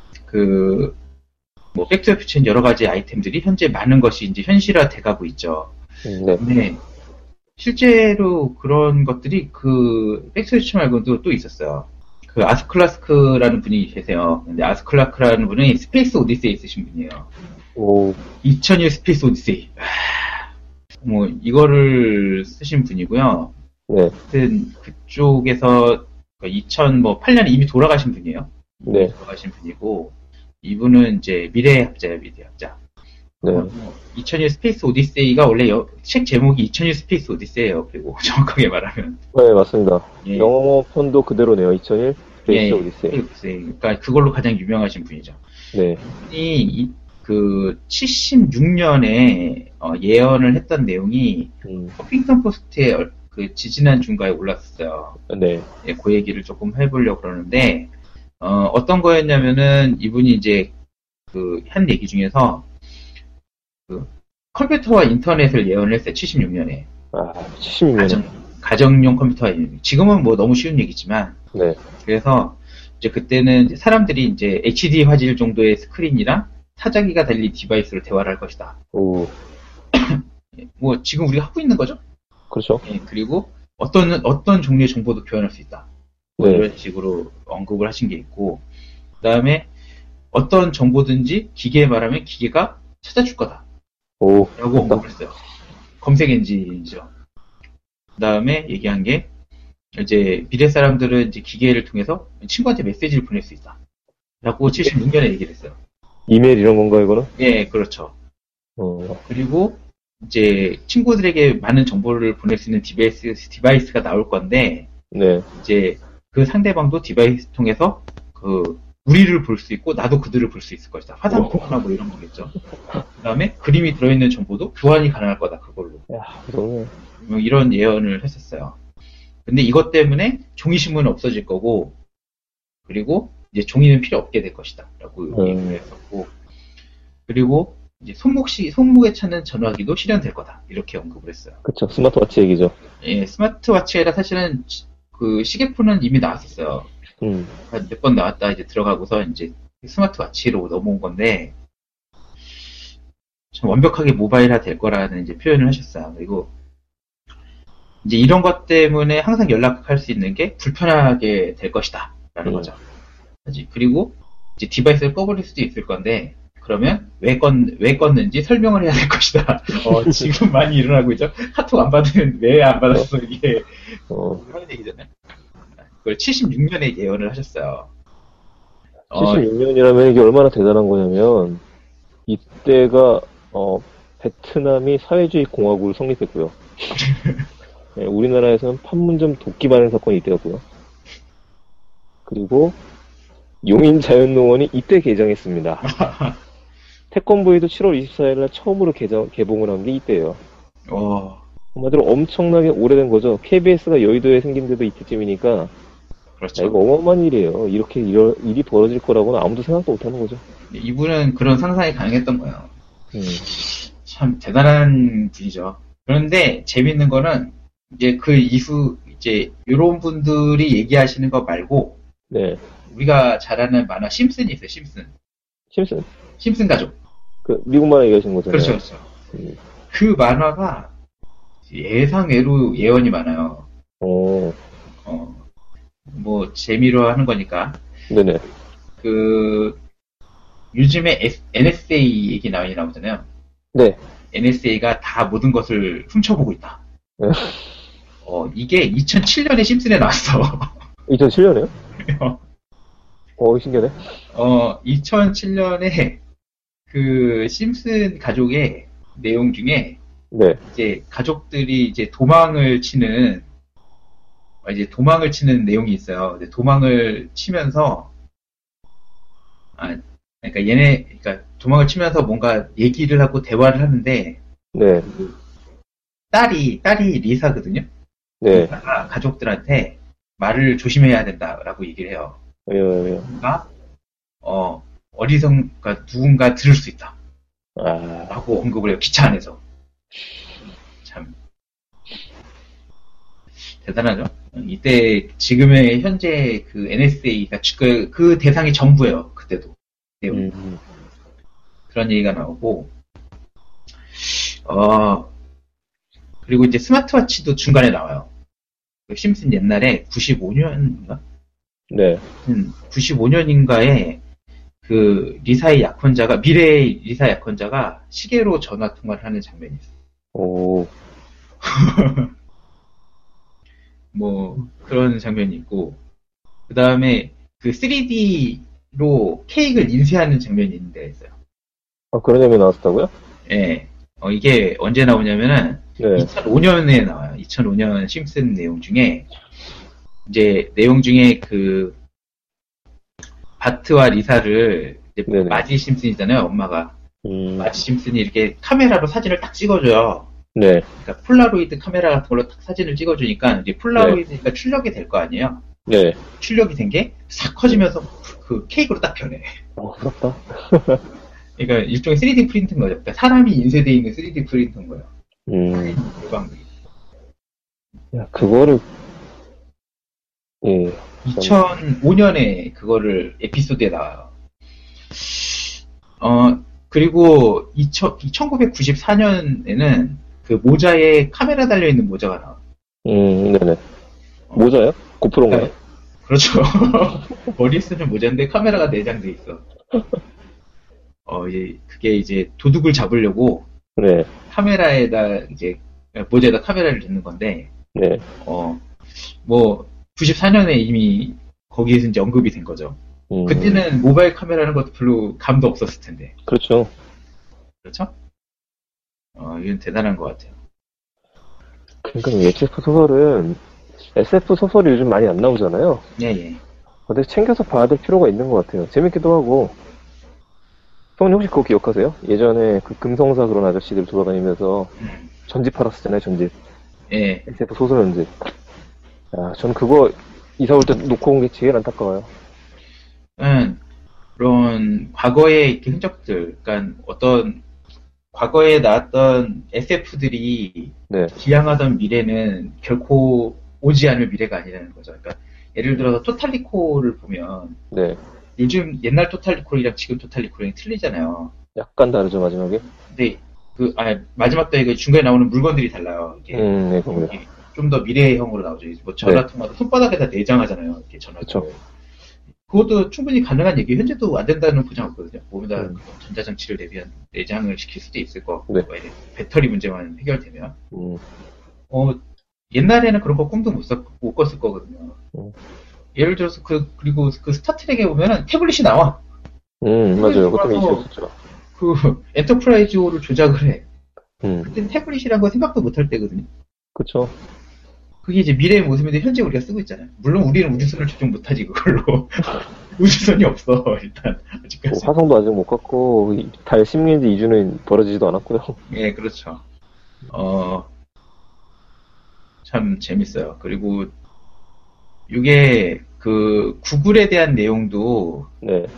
뭐 백투더퓨처는 여러 가지 아이템들이 현재 많은 것이 이제 현실화 돼가고 있죠. 네. 근데 실제로 그런 것들이 백투더퓨처 말고도 또 있었어요. 아스클라스크라는 분이 계세요. 근데 아스클라스크라는 분이 스페이스 오디세이 쓰신 분이에요. 2001 스페이스 오디세이. 뭐 이거를 쓰신 분이고요. 네. 하여튼 그쪽에서 2008년에 이미 돌아가신 분이에요. 네. 돌아가신 분이고 이분은 이제 미래학자예요, 미래학자. 네. 2001 스페이스 오디세이가 원래 책 제목이 2001 스페이스 오디세이예요. 그리고 정확하게 말하면. 네, 맞습니다. 예. 영어 편도 그대로네요. 2001 스페이스 오디세이. 그러니까 그걸로 가장 유명하신 분이죠. 네. 이 76년에 예언을 했던 내용이 허핑턴 포스트에 지지난 중가에 올랐었어요. 네. 예, 그 얘기를 조금 해보려고 그러는데 어떤 거였냐면은 이분이 이제 한 얘기 중에서 컴퓨터와 인터넷을 예언을 했어요. 76년에. 76년에. 가정용 컴퓨터와 지금은 뭐 너무 쉬운 얘기지만. 네. 그래서 이제 그때는 사람들이 이제 HD 화질 정도의 스크린이랑 타자기가 달린 디바이스로 대화를 할 것이다. 뭐 지금 우리가 하고 있는 거죠? 그렇죠. 예, 그리고 어떤 종류의 정보도 교환할 수 있다. 뭐 네. 이런 식으로 언급을 하신 게 있고, 그 다음에 어떤 정보든지 기계에 말하면 기계가 찾아줄 거다. 라고 언급을 했어요. 검색 엔진이죠. 그 다음에 얘기한 게, 이제 미래 사람들은 이제 기계를 통해서 친구한테 메시지를 보낼 수 있다. 라고 76년에 얘기를 했어요. 이메일 이런 건가, 이거는? 예, 그렇죠. 그리고 이제 친구들에게 많은 정보를 보낼 수 있는 디바이스가 나올 건데, 네. 이제 그 상대방도 디바이스 통해서 우리를 볼 수 있고 나도 그들을 볼 수 있을 것이다. 화상 통화나 이런 거겠죠. 그 다음에 그림이 들어있는 정보도 교환이 가능할 거다. 그걸로. 야, 무서워. 이런 예언을 했었어요. 근데 이것 때문에 종이신문은 없어질 거고, 그리고 이제 종이는 필요 없게 될 것이다. 라고 얘기를 했었고, 그리고 이제 손목에 차는 전화기도 실현될 거다. 이렇게 언급을 했어요. 그쵸. 스마트워치 얘기죠. 예, 스마트워치가 아니라 사실은 그 시계폰은 이미 나왔었어요. 몇 번 나왔다 이제 들어가고서 이제 스마트워치로 넘어온 건데, 참 완벽하게 모바일화 될 거라는 이제 표현을 하셨어요. 그리고 이제 이런 것 때문에 항상 연락할 수 있는 게 불편하게 될 것이다. 라는 거죠. 그리고 이제 디바이스를 꺼버릴 수도 있을 건데, 그러면 왜 껐는지 설명을 해야 될 것이다. 지금 많이 일어나고 있죠. 카톡 안 받으면 왜 안 받았어, 이게. 그런 얘기잖아요. 그걸 76년에 예언을 하셨어요. 76년이라면 이게 얼마나 대단한 거냐면, 이때가, 베트남이 사회주의 공화국을 성립했고요. 네, 우리나라에서는 판문점 도끼 발행 사건이 이때였고요. 그리고 용인 자연농원이 이때 개장했습니다. 태권브이도 7월 24일날 처음으로 개봉을 한 게 이때예요. 한마디로 엄청나게 오래된 거죠. KBS가 여의도에 생긴 데도 이때쯤이니까. 그렇죠. 이거 어마어마한 일이에요. 이렇게 일이 벌어질 거라고는 아무도 생각도 못하는 거죠. 이분은 그런 상상이 가능했던 거예요. 참 대단한 분이죠. 그런데 재밌는 거는 이제 그 이후 이제 이런 분들이 얘기하시는 거 말고, 네. 우리가 잘 아는 만화 심슨이 있어요. 심슨 가족. 그 미국 만화 얘기하시는 거잖아요. 그렇죠. 그 만화가 예상외로 예언이 많아요. 뭐 재미로 하는 거니까. 네네. 그 요즘에 NSA 얘기 많이 나오잖아요. 네. NSA가 다 모든 것을 훔쳐보고 있다. 이게 2007년에 심슨에 나왔어. 2007년에요? 신기하네. 2007년에 그 심슨 가족의 내용 중에, 네. 이제 가족들이 이제 도망을 치는 내용이 있어요. 도망을 치면서, 그러니까 도망을 치면서 뭔가 얘기를 하고 대화를 하는데, 네. 딸이 리사거든요. 네. 리사가 가족들한테 말을 조심해야 된다라고 얘기를 해요. 왜요? 그러니까 그러니까 누군가 들을 수 있다. 라고 언급을 해요. 기차 안에서. 참 대단하죠. 이때 지금의 현재 그 NSA가 그 대상이 정부예요. 그때도 내용. 그런 얘기가 나오고, 그리고 이제 스마트워치도 중간에 나와요. 심슨 옛날에 95년인가? 네. 95년인가에 그 미래의 리사 약혼자가 시계로 전화 통화를 하는 장면이 있어요. 뭐 그런 장면이 있고, 그 다음에 그 3D로 케이크를 인쇄하는 장면이 있는데 있어요. 그런 장면이 나왔었다고요? 네. 이게 언제 나오냐면은, 네. 2005년에 나와요. 2005년 심슨 내용 중에 그 바트와 리사를 마지 심슨이잖아요, 엄마가. 마지 심슨이 이렇게 카메라로 사진을 딱 찍어줘요. 네. 그러니까 폴라로이드 카메라 같은 걸로 딱 사진을 찍어주니까 이제 폴라로이드니까 출력이 될 거 아니에요. 네. 출력이 된 게 싹 커지면서 그 케이크로 딱 변해. 부럽다. 그러니까 일종의 3D 프린트인 거죠. 그러니까 사람이 인쇄되어 있는 3D 프린트인 거예요. 야, 그거를, 2005년에 그거를 에피소드에 나와요. 그리고 1994년에는 그 모자에 카메라 달려있는 모자가 나와요. 네네. 모자요? 고프로인가요? 그렇죠. 머리에 쓰는 모자인데 카메라가 내장돼 있어. 그게 이제 도둑을 잡으려고, 네. 카메라에다 이제 모자에다 카메라를 넣는 건데, 네. 94년에 이미 거기에서 이제 언급이 된 거죠. 그때는 모바일 카메라라는 것도 별로 감도 없었을 텐데. 그렇죠. 그렇죠? 이건 대단한 것 같아요. 그러니까 SF 소설은 SF 소설이 요즘 많이 안 나오잖아요. 예. 근데 챙겨서 봐야 될 필요가 있는 것 같아요. 재밌기도 하고. 형님 혹시 그거 기억하세요? 예전에 그 금성사 그런 아저씨들 돌아다니면서 전집 팔았었잖아요, 전집. 예. SF 소설 전집. 야, 전 그거 이사 올 때 놓고 온 게 제일 안타까워요. 그런 과거의 이렇게 흔적들, 그러니까 어떤 과거에 나왔던 SF들이 네, 지향하던 미래는 결코 오지 않을 미래가 아니라는 거죠. 그러니까 예를 들어서 토탈리콜을 보면 네. 요즘 옛날 토탈리콜이랑 지금 토탈리콜이 틀리잖아요. 약간 다르죠, 마지막에? 근데 마지막 때 중간에 나오는 물건들이 달라요. 이게 네, 그거요. 좀 더 미래형으로 나오죠. 뭐 전화 통화도 손바닥에다 내장하잖아요. 이렇게 전화를. 그쵸. 그것도 충분히 가능한 얘기. 현재도 안 된다는 보장 없거든요. 몸에다 음. 전자장치를 내장을 시킬 수도 있을 거고, 네. 배터리 문제만 해결되면. 음, 옛날에는 그런 거 꿈도 못 꿨을 거거든요. 음. 예를 들어서 그리고 그 스타트랙에 보면은 태블릿이 나와. 맞아요. 그것 때문에 이슈였었죠. 그 엔터프라이즈호를 조작을 해. 음, 그때 태블릿이란 거 생각도 못 할 때거든요. 그쵸. 그게 이제 미래의 모습인데 현재 우리가 쓰고 있잖아요. 물론 우리는 우주선을 조종 못하지 그걸로. 우주선이 없어 일단 아직까지. 화성도 아직 못 갔고, 달 식민지 이주는 벌어지지도 않았고요. 예, 그렇죠. 참 재밌어요. 그리고 이게 그 구글에 대한 내용도 네,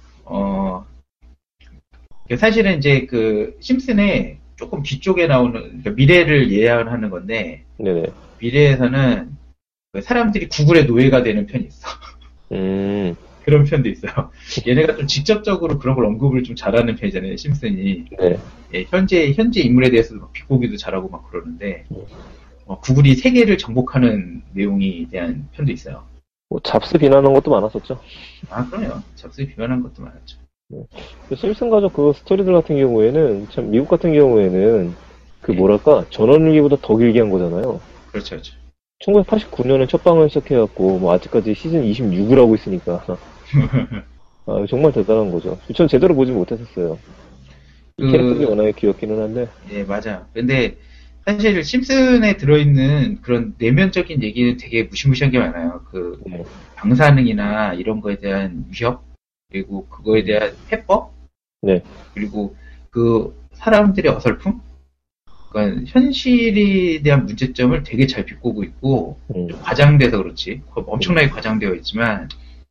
사실은 이제 그 심슨의 조금 뒤쪽에 나오는 그러니까 미래를 예언하는 건데 네네. 미래에서는 그 사람들이 구글의 노예가 되는 편이 있어. 그런 편도 있어요. 얘네가 좀 직접적으로 그런 걸 언급을 좀 잘하는 편이잖아요, 심슨이. 네. 예, 현재 인물에 대해서도 막 비꼬기도 잘하고 막 그러는데, 구글이 세계를 정복하는 내용에 대한 편도 있어요. 뭐, 잡스 비난한 것도 많았었죠. 그럼요. 잡스에 비판한 것도 많았죠. 네. 심슨 가족 그 스토리들 같은 경우에는, 참, 미국 같은 경우에는, 그 예. 뭐랄까, 전원일기보다 더 길게 한 거잖아요. 그렇죠, 그렇죠. 1989년에 첫 방을 시작해갖고, 뭐, 아직까지 시즌 26을 하고 있으니까. 정말 대단한 거죠. 전 제대로 보지 못했었어요. 이 캐릭터들이 워낙에 귀엽기는 한데. 예, 맞아. 근데, 사실 심슨에 들어있는 그런 내면적인 얘기는 되게 무시무시한 게 많아요. 네. 방사능이나 이런 거에 대한 위협, 그리고 그거에 대한 해법, 네. 그리고 그 사람들의 어설픔, 그러니까 현실에 대한 문제점을 되게 잘 비꼬고 있고 좀 과장돼서 그렇지 엄청나게 과장되어 있지만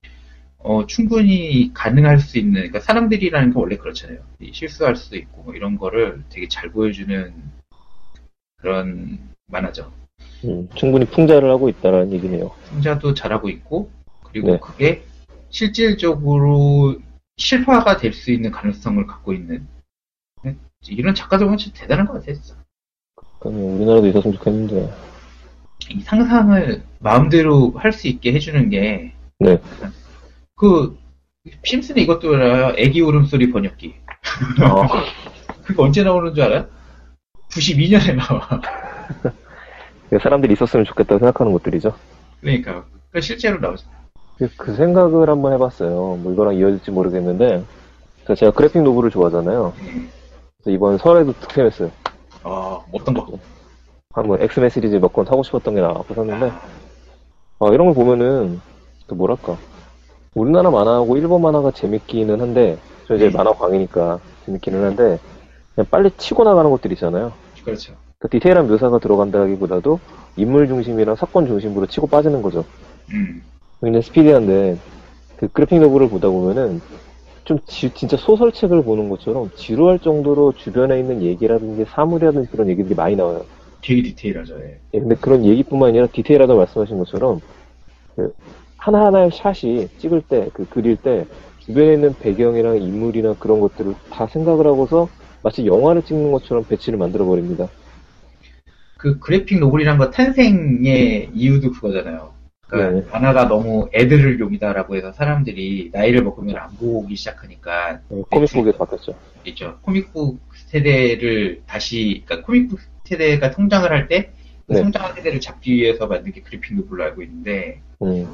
충분히 가능할 수 있는 그러니까 사람들이라는 건 원래 그렇잖아요. 실수할 수도 있고 뭐 이런 거를 되게 잘 보여주는 그런 만화죠. 충분히 풍자를 하고 있다라는 얘기네요. 풍자도 잘하고 있고 그리고 네. 그게 실질적으로 실화가 될 수 있는 가능성을 갖고 있는 이런 작가들 보면 진짜 대단한 것 같아요. 진짜. 그러면 우리나라도 있었으면 좋겠는데. 이 상상을 마음대로 할 수 있게 해주는 게 네. 그 심슨의 이것도 알아요. 애기 울음소리 번역기. 그거 언제 나오는 줄 알아요? 92년에 나와. 사람들이 있었으면 좋겠다고 생각하는 것들이죠. 그러니까 실제로 나오죠. 그 생각을 한번 해봤어요. 뭐 이거랑 이어질지 모르겠는데 제가 그래픽 노블을 좋아하잖아요. 그래서 이번 설에도 득템했어요. 어떤 거? 한번 엑스맨 시리즈 몇 권 사고 싶었던 게 나와서 샀는데 이런 걸 보면은 또 뭐랄까 우리나라 만화하고 일본 만화가 재밌기는 한데 저 이제 만화 광이니까 재밌기는 한데 그냥 빨리 치고 나가는 것들이 있잖아요. 그렇죠. 그러니까 디테일한 묘사가 들어간다기보다도 인물 중심이랑 사건 중심으로 치고 빠지는 거죠. 굉장히 스피디한데 그 그래픽 노블을 보다 보면은 좀 진짜 소설책을 보는 것처럼 지루할 정도로 주변에 있는 얘기라든지 사물이라든지 그런 얘기들이 많이 나와요. 되게 디테일하죠. 예. 예, 근데 그런 얘기뿐만 아니라 디테일하다고 말씀하신 것처럼 그 하나하나의 샷이 찍을 때, 그 그릴 때 주변에 있는 배경이랑 인물이나 그런 것들을 다 생각을 하고서 마치 영화를 찍는 것처럼 배치를 만들어 버립니다. 그 그래픽 노블이란 거 탄생의 이유도 그거잖아요. 그러니까 네. 만화가 너무 애들을 용이다라고 해서 사람들이 나이를 먹으면 안 보기 시작하니까 코믹북에 바뀌었죠. 있죠. 코믹북 세대를 다시 그러니까 코믹북 세대가 성장을 할 때 그 네. 성장한 세대를 잡기 위해서 만든 게 그래픽 노블로 알고 있는데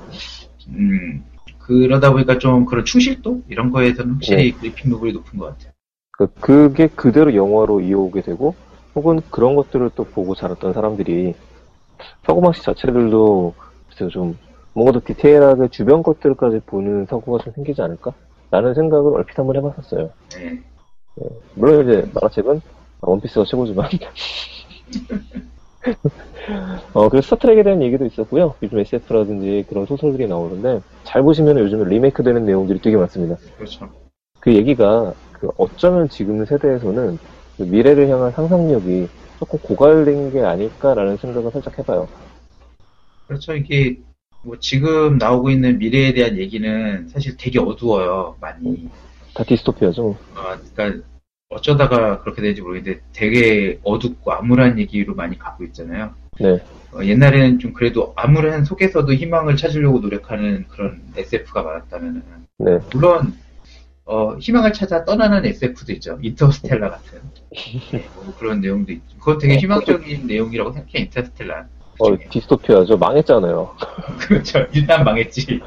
그 그러다 보니까 좀 그런 충실도 이런 거에서는 확실히 그래픽 노블이 높은 것 같아요. 그게 그대로 영화로 이어오게 되고 혹은 그런 것들을 또 보고 자랐던 사람들이 사고방식 자체들도 좀 뭔가 더 디테일하게 주변 것들까지 보는 사고가 좀 생기지 않을까? 라는 생각을 얼핏 한번 해봤었어요. 네. 물론 이제 만화책은 원피스가 최고지만 그래서 스타트rek에 대한 얘기도 있었고요. 요즘 SF라든지 그런 소설들이 나오는데, 잘 보시면 요즘에 리메이크 되는 내용들이 되게 많습니다. 그렇죠. 그 얘기가, 어쩌면 지금 세대에서는 그 미래를 향한 상상력이 조금 고갈된 게 아닐까라는 생각을 살짝 해봐요. 그렇죠. 이게 뭐 지금 나오고 있는 미래에 대한 얘기는 사실 되게 어두워요. 많이. 다 디스토피아죠. 그러니까 어쩌다가 그렇게 되는지 모르겠는데 되게 어둡고 암울한 얘기로 많이 가고 있잖아요. 네. 옛날에는 좀 그래도 암울한 속에서도 희망을 찾으려고 노력하는 그런 SF가 많았다면, 네. 물론 희망을 찾아 떠나는 SF도 있죠. 인터스텔라 같은 뭐 그런 내용도 있죠. 그거 되게 희망적인 내용이라고 생각해. 인터스텔라. 디스토피아죠. 망했잖아요. 그렇죠. 일단 망했지.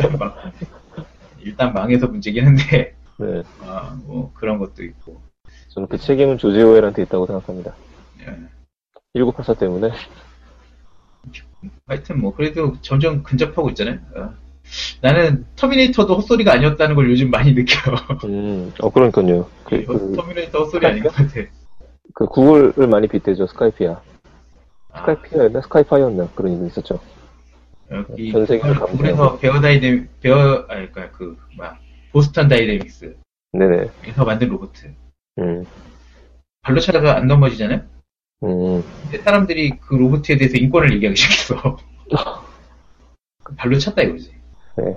일단 망해서 문제긴 한데, 네. 뭐 그런 것도 있고. 저는 그 책임은 조지 오웰한테 있다고 생각합니다. 예. 1984 때문에. 하여튼 뭐 그래도 점점 근접하고 있잖아요. 나는 터미네이터도 헛소리가 아니었다는 걸 요즘 많이 느껴요. 그러니까요. 터미네이터 헛소리 아닌 것 같아. 그 구글을 많이 빗대죠. 스카이피아. 스카이피아였나? 스카이파이였나? 그런 얘기 있었죠. 여기 전 세계를 그래서 보스턴 다이내믹스. 네네. 에서 만든 로봇. 음. 발로 차다가 안 넘어지잖아요? 근데 사람들이 그 로봇에 대해서 인권을 얘기하기 시작했어. 발로 찼다 이거지. 네.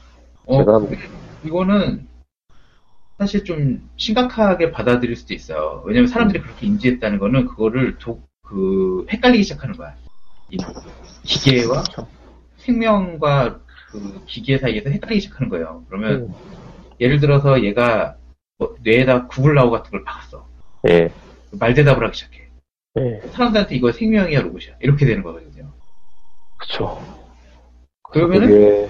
이거는 사실 좀 심각하게 받아들일 수도 있어요. 왜냐면 사람들이 그렇게 인지했다는 거는 그거를 헷갈리기 시작하는 거야. 이 기계와 생명과 그 기계 사이에서 헷갈리기 시작하는 거예요. 그러면 예를 들어서 얘가 뇌에다 구글라우 같은 걸 박았어. 예. 말대답을 하기 시작해. 예. 사람들한테 이거 생명이야 로봇이야 이렇게 되는 거거든요. 그쵸. 그러면은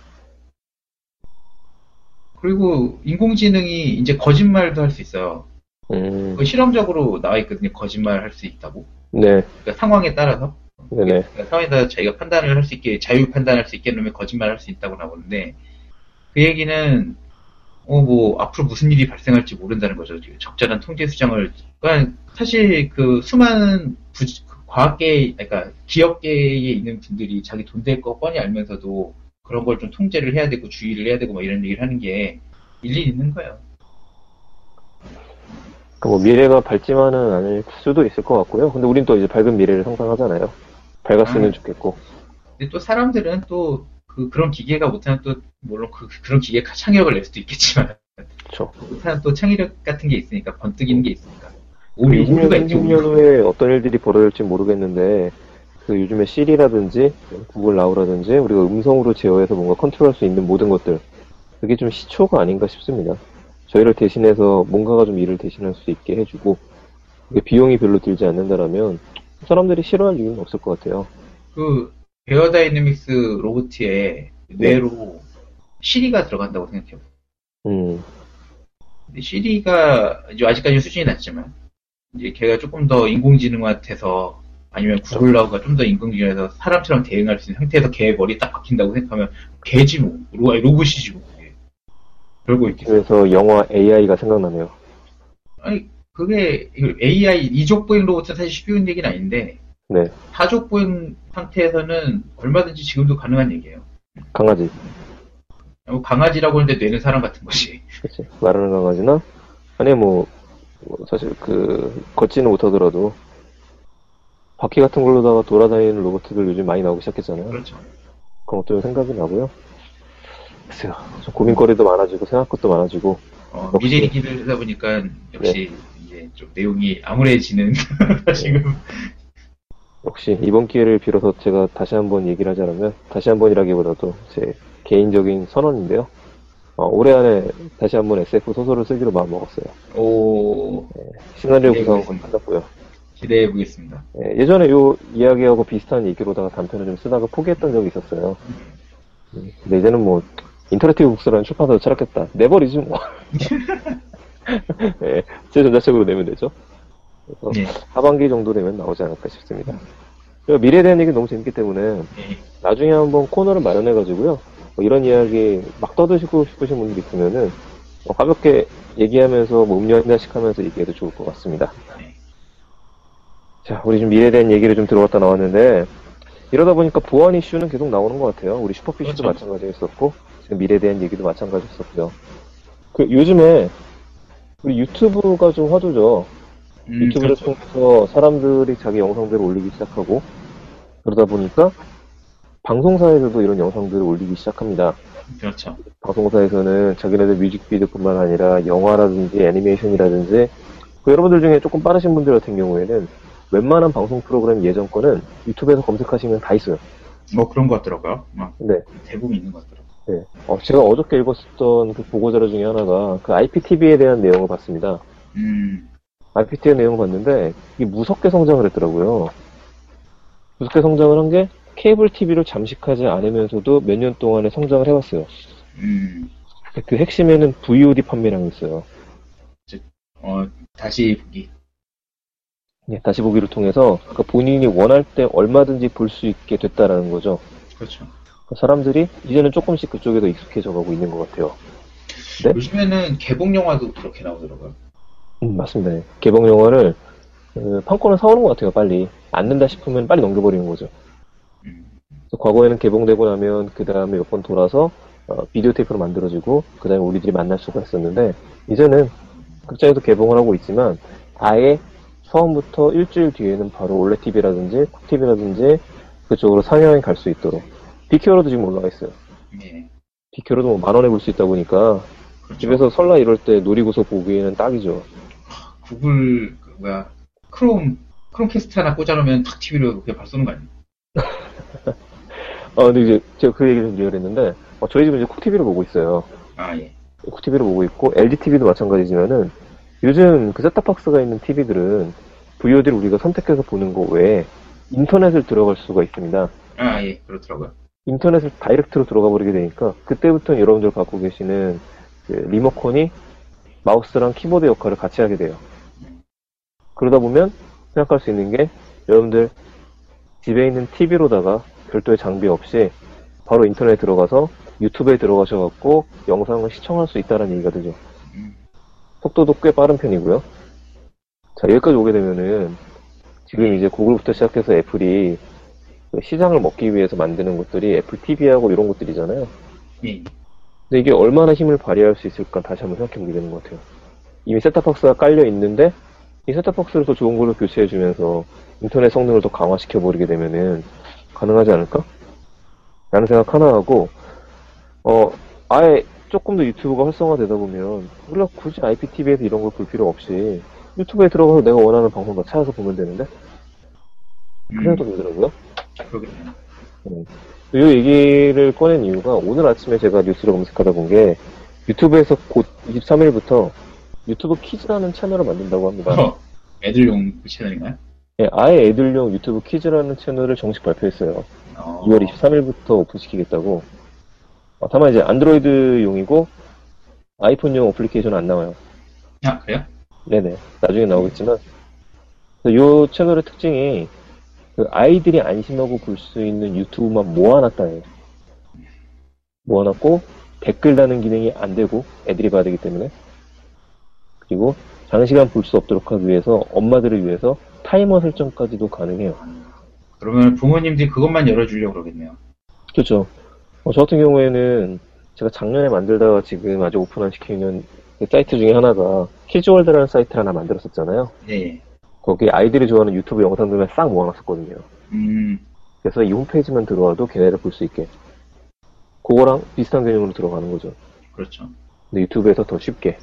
그리고 인공지능이 이제 거짓말도 할 수 있어요. 실험적으로 나와 있거든요. 거짓말 할 수 있다고. 네. 그러니까 상황에 따라서. 네네. 그러니까 상황에 따라서 자기가 판단을 할 수 있게, 자유 판단할 수 있게 놓으면 거짓말 할 수 있다고 나오는데, 그 얘기는, 앞으로 무슨 일이 발생할지 모른다는 거죠. 적절한 통제 수정을. 그러니까 사실 그 수많은 과학계, 그러니까 기업계에 있는 분들이 자기 돈 될 거 뻔히 알면서도 그런 걸 좀 통제를 해야 되고 주의를 해야 되고 뭐 이런 얘기를 하는 게 일리 있는 거예요. 미래가 밝지만은 않을 수도 있을 것 같고요. 근데 우린 또 이제 밝은 미래를 상상하잖아요. 밝았으면 좋겠고. 근데 또 사람들은 또 그런 기계가 못하면 또 물론 그런 기계가 창의력을 낼 수도 있겠지만, 그렇죠. 못하는 또 창의력 같은 게 있으니까 번뜩이는 게 있으니까. 20년, 30년 후에 어떤 일들이 벌어질지 모르겠는데, 요즘에 시리라든지 구글 나우라든지 우리가 음성으로 제어해서 뭔가 컨트롤할 수 있는 모든 것들, 그게 좀 시초가 아닌가 싶습니다. 저희를 대신해서 뭔가가 좀 일을 대신할 수 있게 해주고, 그게 비용이 별로 들지 않는다라면 사람들이 싫어할 이유는 없을 것 같아요. 베어 다이내믹스 로봇에 뇌로 시리가 들어간다고 생각해요. 근데 시리가 아직까지 수준이 낮지만 이제 걔가 조금 더 인공지능화돼서 아니면 구글라우가 좀 더 인공지능화해서 사람처럼 대응할 수 있는 상태에서 걔 머리 딱 박힌다고 생각하면 걔지 뭐 로봇이지 뭐 그러고 있겠어. 그래서 영화 AI가 생각나네요. 아니 그게 AI 이족보행 로봇은 사실 쉬운 얘기는 아닌데 네. 타족보행 상태에서는 얼마든지 지금도 가능한 얘기예요. 강아지. 강아지라고 하는데 뇌는 사람 같은 거지. 그치. 말하는 강아지나 아니 사실 걷지는 못하더라도 바퀴 같은 걸로다가 돌아다니는 로봇들 요즘 많이 나오기 시작했잖아요. 그렇죠. 그런 것도 생각이 나고요. 글쎄요. 좀 고민거리도 많아지고 생각 것도 많아지고. 미래 얘기를 하다 보니까 역시 이제 좀 내용이 암울해지는 지금. 역시 이번 기회를 빌어서 제가 다시 한번 얘기를 하자면 다시 한번이라기보다도 제 개인적인 선언인데요. 올해 안에 다시 한번 SF 소설을 쓰기로 마음먹었어요. 시나리오 구성은 끝났고요. 기대해보겠습니다. 예전에 요 이야기하고 비슷한 얘기로다가 단편을 좀 쓰다가 포기했던 적이 있었어요. 근데 이제는 뭐 인터랙티브 북스라는 출판사를 차렸겠다. 내버리지 뭐. 제 전자책으로 내면 되죠. 그래서 하반기 정도 되면 나오지 않을까 싶습니다. 미래에 대한 얘기 너무 재밌기 때문에 나중에 한번 코너를 마련해가지고요. 이런 이야기 막 떠드시고 싶으신 분들 있으면은 가볍게 얘기하면서 음료 한 잔씩 하면서 얘기해도 좋을 것 같습니다. 자, 우리 좀 미래에 대한 얘기를 좀 들어갔다 나왔는데, 이러다 보니까 보안 이슈는 계속 나오는 것 같아요. 우리 슈퍼피쉬도 그렇죠. 마찬가지였었고, 지금 미래에 대한 얘기도 마찬가지였었고요. 요즘에 우리 유튜브가 좀 화두죠. 유튜브를 그렇죠. 통해서 사람들이 자기 영상들을 올리기 시작하고, 그러다 보니까 방송사에서도 이런 영상들을 올리기 시작합니다. 그렇죠. 방송사에서는 자기네들 뮤직비디오뿐만 아니라 영화라든지 애니메이션이라든지 여러분들 중에 조금 빠르신 분들 같은 경우에는 웬만한 방송 프로그램 예전 거는 유튜브에서 검색하시면 다 있어요. 뭐 그런 것 같더라고요. 막 네. 대부분 있는 것 같더라고요. 네. 제가 어저께 읽었었던 그 보고자료 중에 하나가 그 IPTV에 대한 내용을 봤습니다. IPTV 내용을 봤는데 이게 무섭게 성장을 했더라고요. 무섭게 성장을 한 게 케이블 TV를 잠식하지 않으면서도 몇 년 동안에 성장을 해왔어요. 그 핵심에는 VOD 판매량이 있어요. 다시 보기. 예, 다시 보기를 통해서 그러니까 본인이 원할 때 얼마든지 볼 수 있게 됐다라는 거죠. 그렇죠. 사람들이 이제는 조금씩 그쪽에 더 익숙해져 가고 있는 것 같아요. 네? 요즘에는 개봉 영화도 그렇게 나오더라고요. 맞습니다. 예. 개봉 영화를 판권을 사오는 것 같아요. 빨리 안 된다 싶으면 빨리 넘겨버리는 거죠. 그래서 과거에는 개봉되고 나면 그 다음에 몇 번 돌아서 비디오 테이프로 만들어지고 그 다음에 우리들이 만날 수가 있었는데 이제는 극장에서 개봉을 하고 있지만 아예 처음부터 일주일 뒤에는 바로 올레 TV라든지 콕 TV라든지 그쪽으로 상영에 갈 수 있도록 비키어로도 지금 올라가 있어요. 예. 비키어로도 뭐 10,000원에 볼 수 있다 보니까 그렇죠. 집에서 설날 이럴 때 놀이구석 보기에는 딱이죠. 구글 크롬캐스트 하나 꽂아놓으면 탁 TV로 그냥 바로 쏘는 거 아니에요? 근데 이제 제가 그 얘기를 좀 드려야 했는데 저희 집은 이제 콕 TV를 보고 있어요. 아, 예. 콕 TV를 보고 있고 LG TV도 마찬가지지만은 요즘 그 셋탑박스가 있는 TV들은 VOD를 우리가 선택해서 보는 거 외에 인터넷을 들어갈 수가 있습니다. 아, 예. 그렇더라고요. 인터넷을 다이렉트로 들어가 버리게 되니까 그때부터는 여러분들 갖고 계시는 그 리모컨이 마우스랑 키보드 역할을 같이 하게 돼요. 그러다 보면 생각할 수 있는 게 여러분들 집에 있는 TV로다가 별도의 장비 없이 바로 인터넷에 들어가서 유튜브에 들어가셔갖고 영상을 시청할 수 있다는 얘기가 되죠. 속도도 꽤 빠른 편이고요. 자, 여기까지 오게 되면은 지금 이제 구글부터 시작해서 애플이 그 시장을 먹기 위해서 만드는 것들이 애플 TV하고 이런 것들이잖아요. 예. 근데 이게 얼마나 힘을 발휘할 수 있을까 다시 한번 생각해보게 되는 것 같아요. 이미 셋탑박스가 깔려 있는데 이 셋탑박스를 더 좋은 걸로 교체해주면서 인터넷 성능을 더 강화시켜버리게 되면은 가능하지 않을까? 라는 생각 하나 하고 아예 조금 더 유튜브가 활성화되다 보면 우리가 굳이 IPTV에서 이런 걸 볼 필요 없이 유튜브에 들어가서 내가 원하는 방송 다 찾아서 보면 되는데 그 생각도 들더라고요. 그러겠네요. 이 얘기를 꺼낸 이유가 오늘 아침에 제가 뉴스를 검색하다 본 게 유튜브에서 곧 23일부터 유튜브 키즈라는 채널을 만든다고 합니다. 애들용 그 채널인가요? 예, 아예 애들용 유튜브 키즈라는 채널을 정식 발표했어요. 2월 23일부터 오픈시키겠다고. 다만 이제 안드로이드용이고 아이폰용 어플리케이션은 안 나와요. 아, 그래요? 네네. 나중에 나오겠지만 이 채널의 특징이 그 아이들이 안심하고 볼 수 있는 유튜브만 모아놨다예요. 모아놨고 댓글 다는 기능이 안 되고 애들이 봐야 되기 때문에 그리고 장시간 볼 수 없도록 하기 위해서 엄마들을 위해서 타이머 설정까지도 가능해요. 그러면 부모님들이 그것만 열어주려고 그러겠네요. 그렇죠. 저 같은 경우에는 제가 작년에 만들다가 지금 아직 오픈 안 시키는 그 사이트 중에 하나가 키즈월드라는 사이트를 하나 만들었었잖아요. 예. 거기 아이들이 좋아하는 유튜브 영상들만 싹 모아놨었거든요. 그래서 이 홈페이지만 들어와도 걔네를 볼 수 있게. 그거랑 비슷한 개념으로 들어가는 거죠. 그렇죠. 근데 유튜브에서 더 쉽게.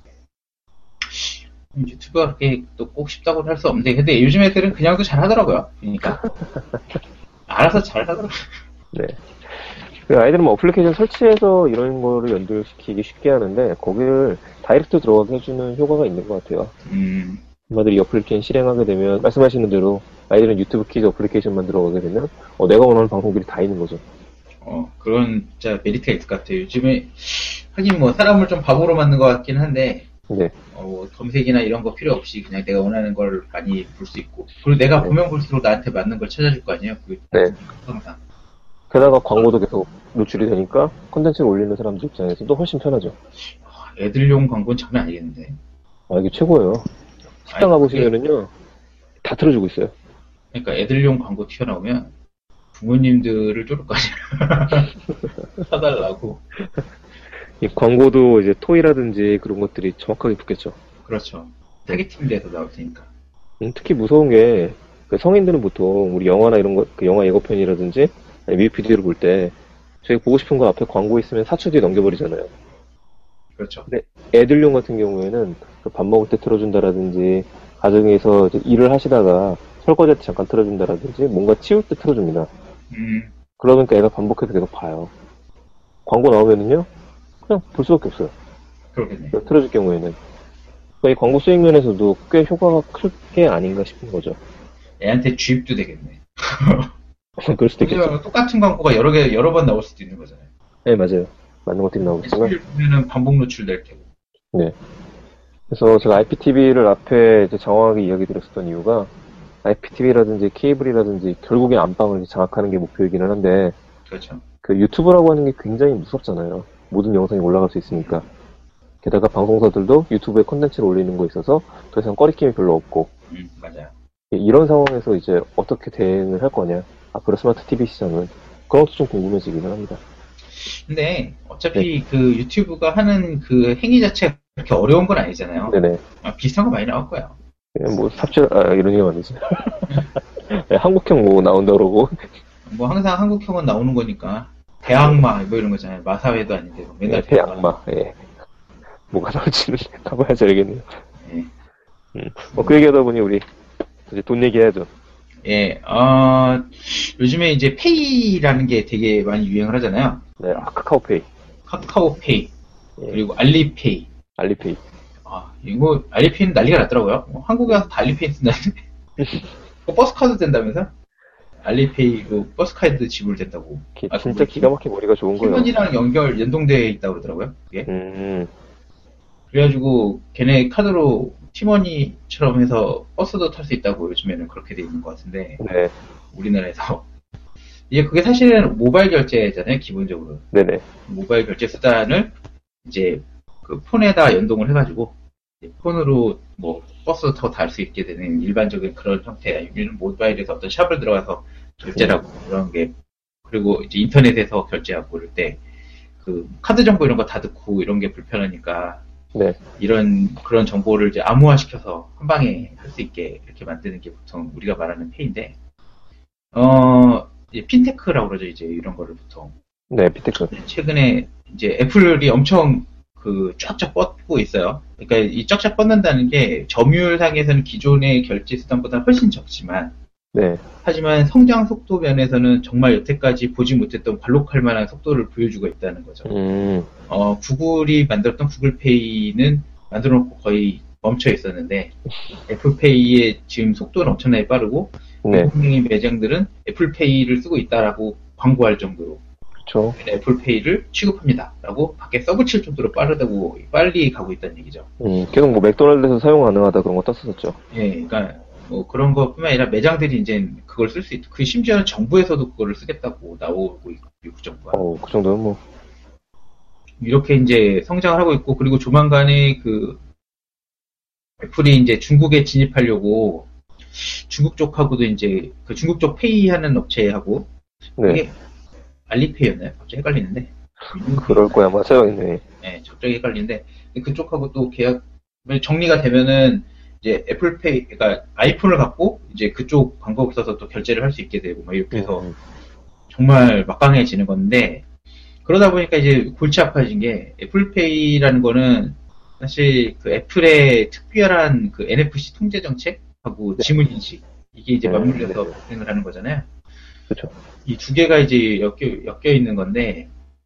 유튜브가 그렇게 또 꼭 쉽다고 할 수 없는데, 근데 요즘 애들은 그냥도 잘 하더라고요. 그러니까. 알아서 잘 하더라고요. 네. 그 아이들은 뭐 어플리케이션 설치해서 이런 거를 연결시키기 쉽게 하는데, 거기를 다이렉트 들어가게 해주는 효과가 있는 것 같아요. 엄마들이 이 어플리케이션 실행하게 되면, 말씀하시는 대로 아이들은 유튜브 키즈 어플리케이션만 들어가게 되면, 내가 원하는 방송들이 다 있는 거죠. 그런 진짜 메리트가 있을 것 같아요. 요즘에, 하긴 뭐 사람을 좀 바보로 만든 것 같긴 한데, 네. 검색이나 이런 거 필요 없이 그냥 내가 원하는 걸 많이 볼 수 있고, 그리고 내가 보면 볼수록 나한테 맞는 걸 찾아줄 거 아니에요? 네. 항상. 게다가 광고도 계속 노출이 되니까 콘텐츠를 올리는 사람들 입장에서도 훨씬 편하죠. 애들용 광고는 장난 아니겠는데. 이게 최고예요. 식당 가보시면은요, 다 틀어주고 있어요. 그러니까 애들용 광고 튀어나오면 부모님들을 쫄을 거 아니야. 사달라고. 이 광고도 이제 토이라든지 그런 것들이 정확하게 붙겠죠. 그렇죠. 타겟팅돼서 나올 테니까. 특히 무서운 게, 그 성인들은 보통 우리 영화나 이런 거, 그 영화 예고편이라든지 뮤직비디오를 볼 때 저희가 보고 싶은 거 앞에 광고 있으면 4초 뒤에 넘겨버리잖아요. 그렇죠. 근데 애들용 같은 경우에는 그밥 먹을 때 틀어준다라든지 가정에서 이제 일을 하시다가 설거지할 때 잠깐 틀어준다라든지 뭔가 치울 때 틀어줍니다. 그러니까 애가 반복해서 계속 봐요. 광고 나오면은요, 그냥 볼 수밖에 없어요. 그렇겠네. 틀어줄 경우에는. 그러니까 이 광고 수익 면에서도 꽤 효과가 클 게 아닌가 싶은 거죠. 애한테 주입도 되겠네. 그럴 수도 있겠죠. 똑같은 광고가 여러 번 나올 수도 있는 거잖아요. 네, 맞아요. 맞는 것들이 나오겠지만. 보면은 반복 노출될 테고. 네. 그래서 제가 IPTV를 앞에 이제 장황하게 이야기 드렸었던 이유가, IPTV라든지 케이블이라든지 결국엔 안방을 장악하는 게 목표이기는 한데, 그렇죠. 그 유튜브라고 하는 게 굉장히 무섭잖아요. 모든 영상이 올라갈 수 있으니까. 게다가 방송사들도 유튜브에 콘텐츠를 올리는 거에 있어서 더 이상 꺼리낌이 별로 없고. 맞아요. 이런 상황에서 이제 어떻게 대응을 할 거냐. 앞으로 스마트 TV 시장은. 그런 것도 좀 궁금해지기는 합니다. 근데 어차피 그 유튜브가 하는 그 행위 자체가 그렇게 어려운 건 아니잖아요. 네네. 비슷한 거 많이 나올 거예요. 그냥 뭐 삽질, 이런 얘기가 아니지. 네, 한국형 뭐 나온다 그러고. 뭐 항상 한국형은 나오는 거니까. 대악마, 뭐 이런 거잖아요. 마사회도 아닌데. 맨날 대악마, 예. 뭐가 나올지는 가봐야지 알겠네요. 예. 그 얘기하다 보니 우리 이제 돈 얘기해야죠. 예, 요즘에 이제 페이라는 게 되게 많이 유행을 하잖아요. 네, 카카오페이. 카카오페이. 예. 그리고 알리페이. 알리페이. 이거 알리페이는 난리가 났더라고요. 한국에 와서 다 알리페이 쓴다는데. 버스카드 된다면서? 알리페이로 버스카드 지불된다고. 진짜 기가 막히게 머리가 좋은 거예요. 팀원이랑 연동되어 있다고 그러더라고요. 그게. 그래가지고 걔네 카드로 팀원이처럼 해서 버스도 탈 수 있다고 요즘에는 그렇게 돼 있는 것 같은데. 네. 우리나라에서. 이제 그게 사실은 모바일 결제잖아요, 기본적으로. 네네. 모바일 결제 수단을 이제 그 폰에다 연동을 해가지고 폰으로 뭐 버스 타고 달 수 있게 되는 일반적인 그런 형태. 우리는 모바일에서 어떤 샵을 들어가서 결제를 하고 그런 게, 그리고 이제 인터넷에서 결제하고 이럴 때 그 카드 정보 이런 거 다 넣고 이런 게 불편하니까. 네. 그런 정보를 이제 암호화시켜서 한 방에 할 수 있게 이렇게 만드는 게 보통 우리가 말하는 페이인데, 이제 핀테크라고 그러죠, 이제 이런 거를 보통. 네, 핀테크. 최근에 이제 애플이 엄청 그 쫙쫙 뻗고 있어요. 그러니까 이 쫙쫙 뻗는다는 게 점유율상에서는 기존의 결제 수단보다 훨씬 적지만, 네. 하지만 성장 속도 면에서는 정말 여태까지 보지 못했던 관록할 만한 속도를 보여주고 있다는 거죠. 구글이 만들었던 구글페이는 만들어 놓고 거의 멈춰 있었는데, 애플페이의 지금 속도는 엄청나게 빠르고, 미국의 매장들은 애플페이를 쓰고 있다라고 광고할 정도로. 그렇죠. 애플페이를 취급합니다라고 밖에 써붙일 정도로 빨리 가고 있다는 얘기죠. 계속 뭐 맥도날드에서 사용 가능하다 그런 거 떴었죠. 예, 그러니까 뭐 그런 것뿐만 아니라 매장들이 이제 그걸 쓸 수 있고, 그 심지어는 정부에서도 그거를 쓰겠다고 나오고 있고, 미국 정부가. 그 정도는 뭐 이렇게 이제 성장을 하고 있고, 그리고 조만간에 그 애플이 이제 중국에 진입하려고 중국 쪽하고도 이제 그 중국 쪽 페이 하는 업체하고, 이게 알리페이였나요? 갑자기 헷갈리는데. 그럴 거야, 맞아요. 네. 네, 갑자기 헷갈리는데, 그쪽하고 또 계약 정리가 되면은 이제 애플페이, 그러니까 아이폰을 갖고 이제 그쪽 방법을 써서 또 결제를 할 수 있게 되고 막 이렇게 해서 정말 막강해지는 건데, 그러다 보니까 이제 골치 아파진 게, 애플페이라는 거는 사실 그 애플의 특별한 그 NFC 통제 정책하고 지문 인식, 이게 이제 맞물려서 발생을 하는 거잖아요. 그렇죠. 이 두 개가 이제 엮여 있는 건데,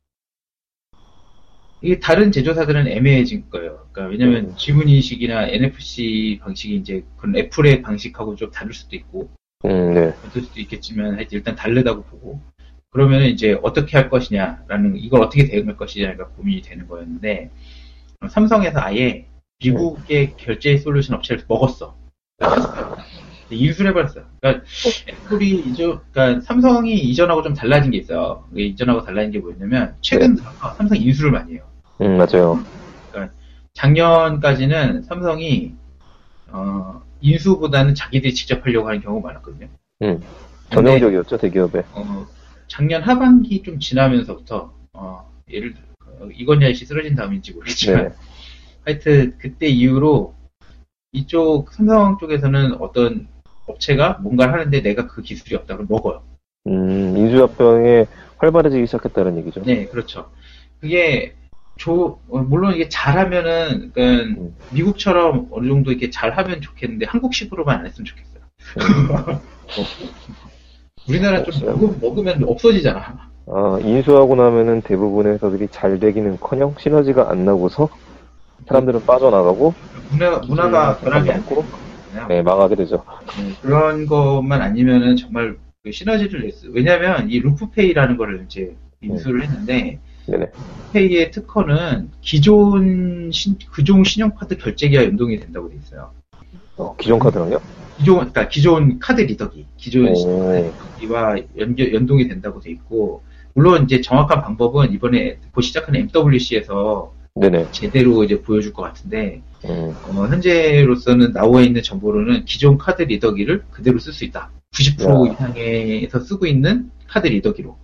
이게 다른 제조사들은 애매해진 거예요. 그러니까 왜냐면 지문 인식이나 NFC 방식이 이제 그런 애플의 방식하고 좀 다를 수도 있고, 다를 수도 있겠지만 일단 다르다고 보고, 그러면 이제 어떻게 할 것이냐라는, 이걸 어떻게 대응할 것이냐가 고민이 되는 거였는데, 삼성에서 아예 미국의 결제 솔루션 업체를 먹었어. 인수해버렸어요. 그러니까 애플이 그러니까 삼성이 이전하고 좀 달라진 게 있어요. 이전하고 달라진 게 뭐였냐면, 최근 삼성 인수를 많이 해요. 맞아요. 그러니까 작년까지는 삼성이 인수보다는 자기들이 직접 하려고 하는 경우가 많았거든요. 전형적이었죠, 대기업에. 작년 하반기 좀 지나면서부터, 예를 들어, 이건야 씨 쓰러진 다음인지 모르겠지만, 네. 하여튼, 그때 이후로, 이쪽 삼성 쪽에서는 어떤 업체가 뭔가를 하는데 내가 그 기술이 없다 그러면 먹어요. 인수합병에 활발해지기 시작했다는 얘기죠. 네, 그렇죠. 그게, 물론 이게 잘하면은, 그러니까 미국처럼 어느 정도 이렇게 잘하면 좋겠는데, 한국식으로만 안 했으면 좋겠어요. 우리나라 좀 먹으면 없어지잖아. 인수하고 나면은 대부분의 회사들이 잘 되기는커녕 시너지가 안 나고서 사람들은 빠져나가고 문화가 변하지 않고 네, 망하게 되죠. 그런 것만 아니면은 정말 그 시너지를 냈어요. 왜냐면 이 루프페이라는 거를 이제 인수를 했는데 네네. 루프페이의 특허는 기존 신용카드 결제기와 연동이 된다고 돼 있어요. 기존 카드랑요? 그러니까 기존 카드 리더기, 기존 카드 리더기와 연동이 된다고 돼 있고, 물론 이제 정확한 방법은 이번에 곧 시작하는 MWC에서 네네. 제대로 이제 보여줄 것 같은데, 현재로서는 나와 있는 정보로는 기존 카드 리더기를 그대로 쓸 수 있다. 90% 이상에서 쓰고 있는 카드 리더기로.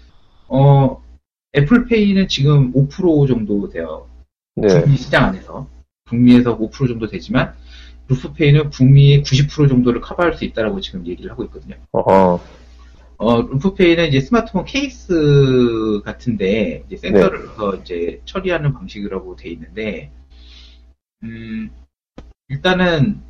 애플페이는 지금 5% 정도 돼요. 네. 북미 시장 안에서. 북미에서 5% 정도 되지만, 루프페이는 북미의 90% 정도를 커버할 수 있다라고 지금 얘기를 하고 있거든요. 루프페이는 이제 스마트폰 케이스 같은데, 이제 센서를 넣어서 이제 처리하는 방식이라고 돼 있는데, 일단은,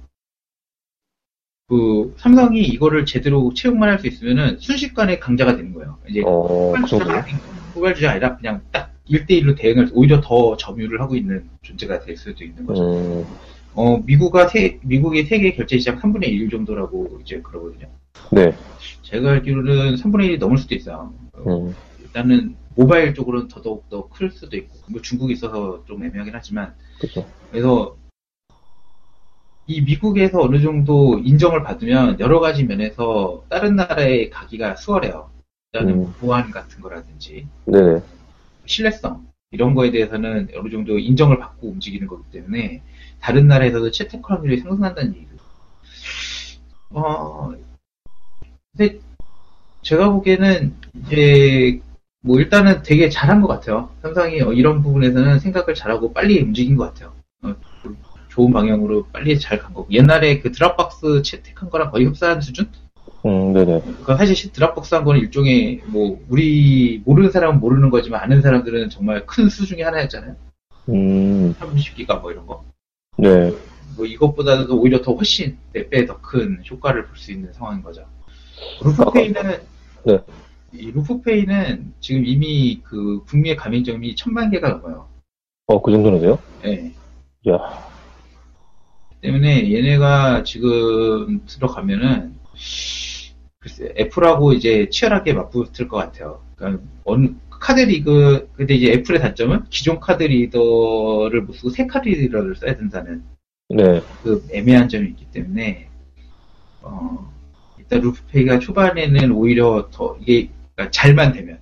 삼성이 이거를 제대로 채용만 할 수 있으면은 순식간에 강자가 되는 거예요. 이제, 후발주자가 아니라 그냥 딱 1대1로 대응을, 오히려 더 점유를 하고 있는 존재가 될 수도 있는 거죠. 미국의 세계 결제 시장 3분의 1 정도라고 이제 그러거든요. 네. 제가 알기로는 3분의 1이 넘을 수도 있어요. 일단은 모바일 쪽으로는 더더욱 더 클 수도 있고, 뭐 중국이 있어서 좀 애매하긴 하지만. 그쵸. 그래서 이 미국에서 어느 정도 인정을 받으면 여러 가지 면에서 다른 나라에 가기가 수월해요. 일단은 보안 같은 거라든지, 네네. 신뢰성 이런 거에 대해서는 어느 정도 인정을 받고 움직이는 거기 때문에. 다른 나라에서도 채택 확률이 상승한다는 얘기죠. 근데 제가 보기에는 이제 뭐 일단은 되게 잘한 것 같아요. 삼성이 이런 부분에서는 생각을 잘하고 빨리 움직인 것 같아요. 좋은 방향으로 빨리 잘 간 거고. 옛날에 그 드랍박스 채택한 거랑 거의 흡사한 수준? 네네. 사실 드랍박스 한 거는 일종의 뭐 우리 모르는 사람은 모르는 거지만 아는 사람들은 정말 큰 수 중에 하나였잖아요. 30기가 뭐 이런 거. 네. 뭐 이것보다도 오히려 더 훨씬 4배 더 큰 효과를 볼 수 있는 상황인 거죠. 루프페이는 이 루프페이는 지금 이미 그 북미의 가맹점이 1000만 개가 넘어요. 그 정도는 돼요? 네. 야. 때문에 얘네가 지금 들어가면은 글쎄 애플하고 이제 치열하게 맞붙을 것 같아요. 그러니까 카드 리그, 근데 이제 애플의 단점은 기존 카드 리더를 못 쓰고 새 카드 리더를 써야 된다는 그 애매한 점이 있기 때문에 일단 루프페이가 초반에는 오히려 더 이게 그러니까 잘만 되면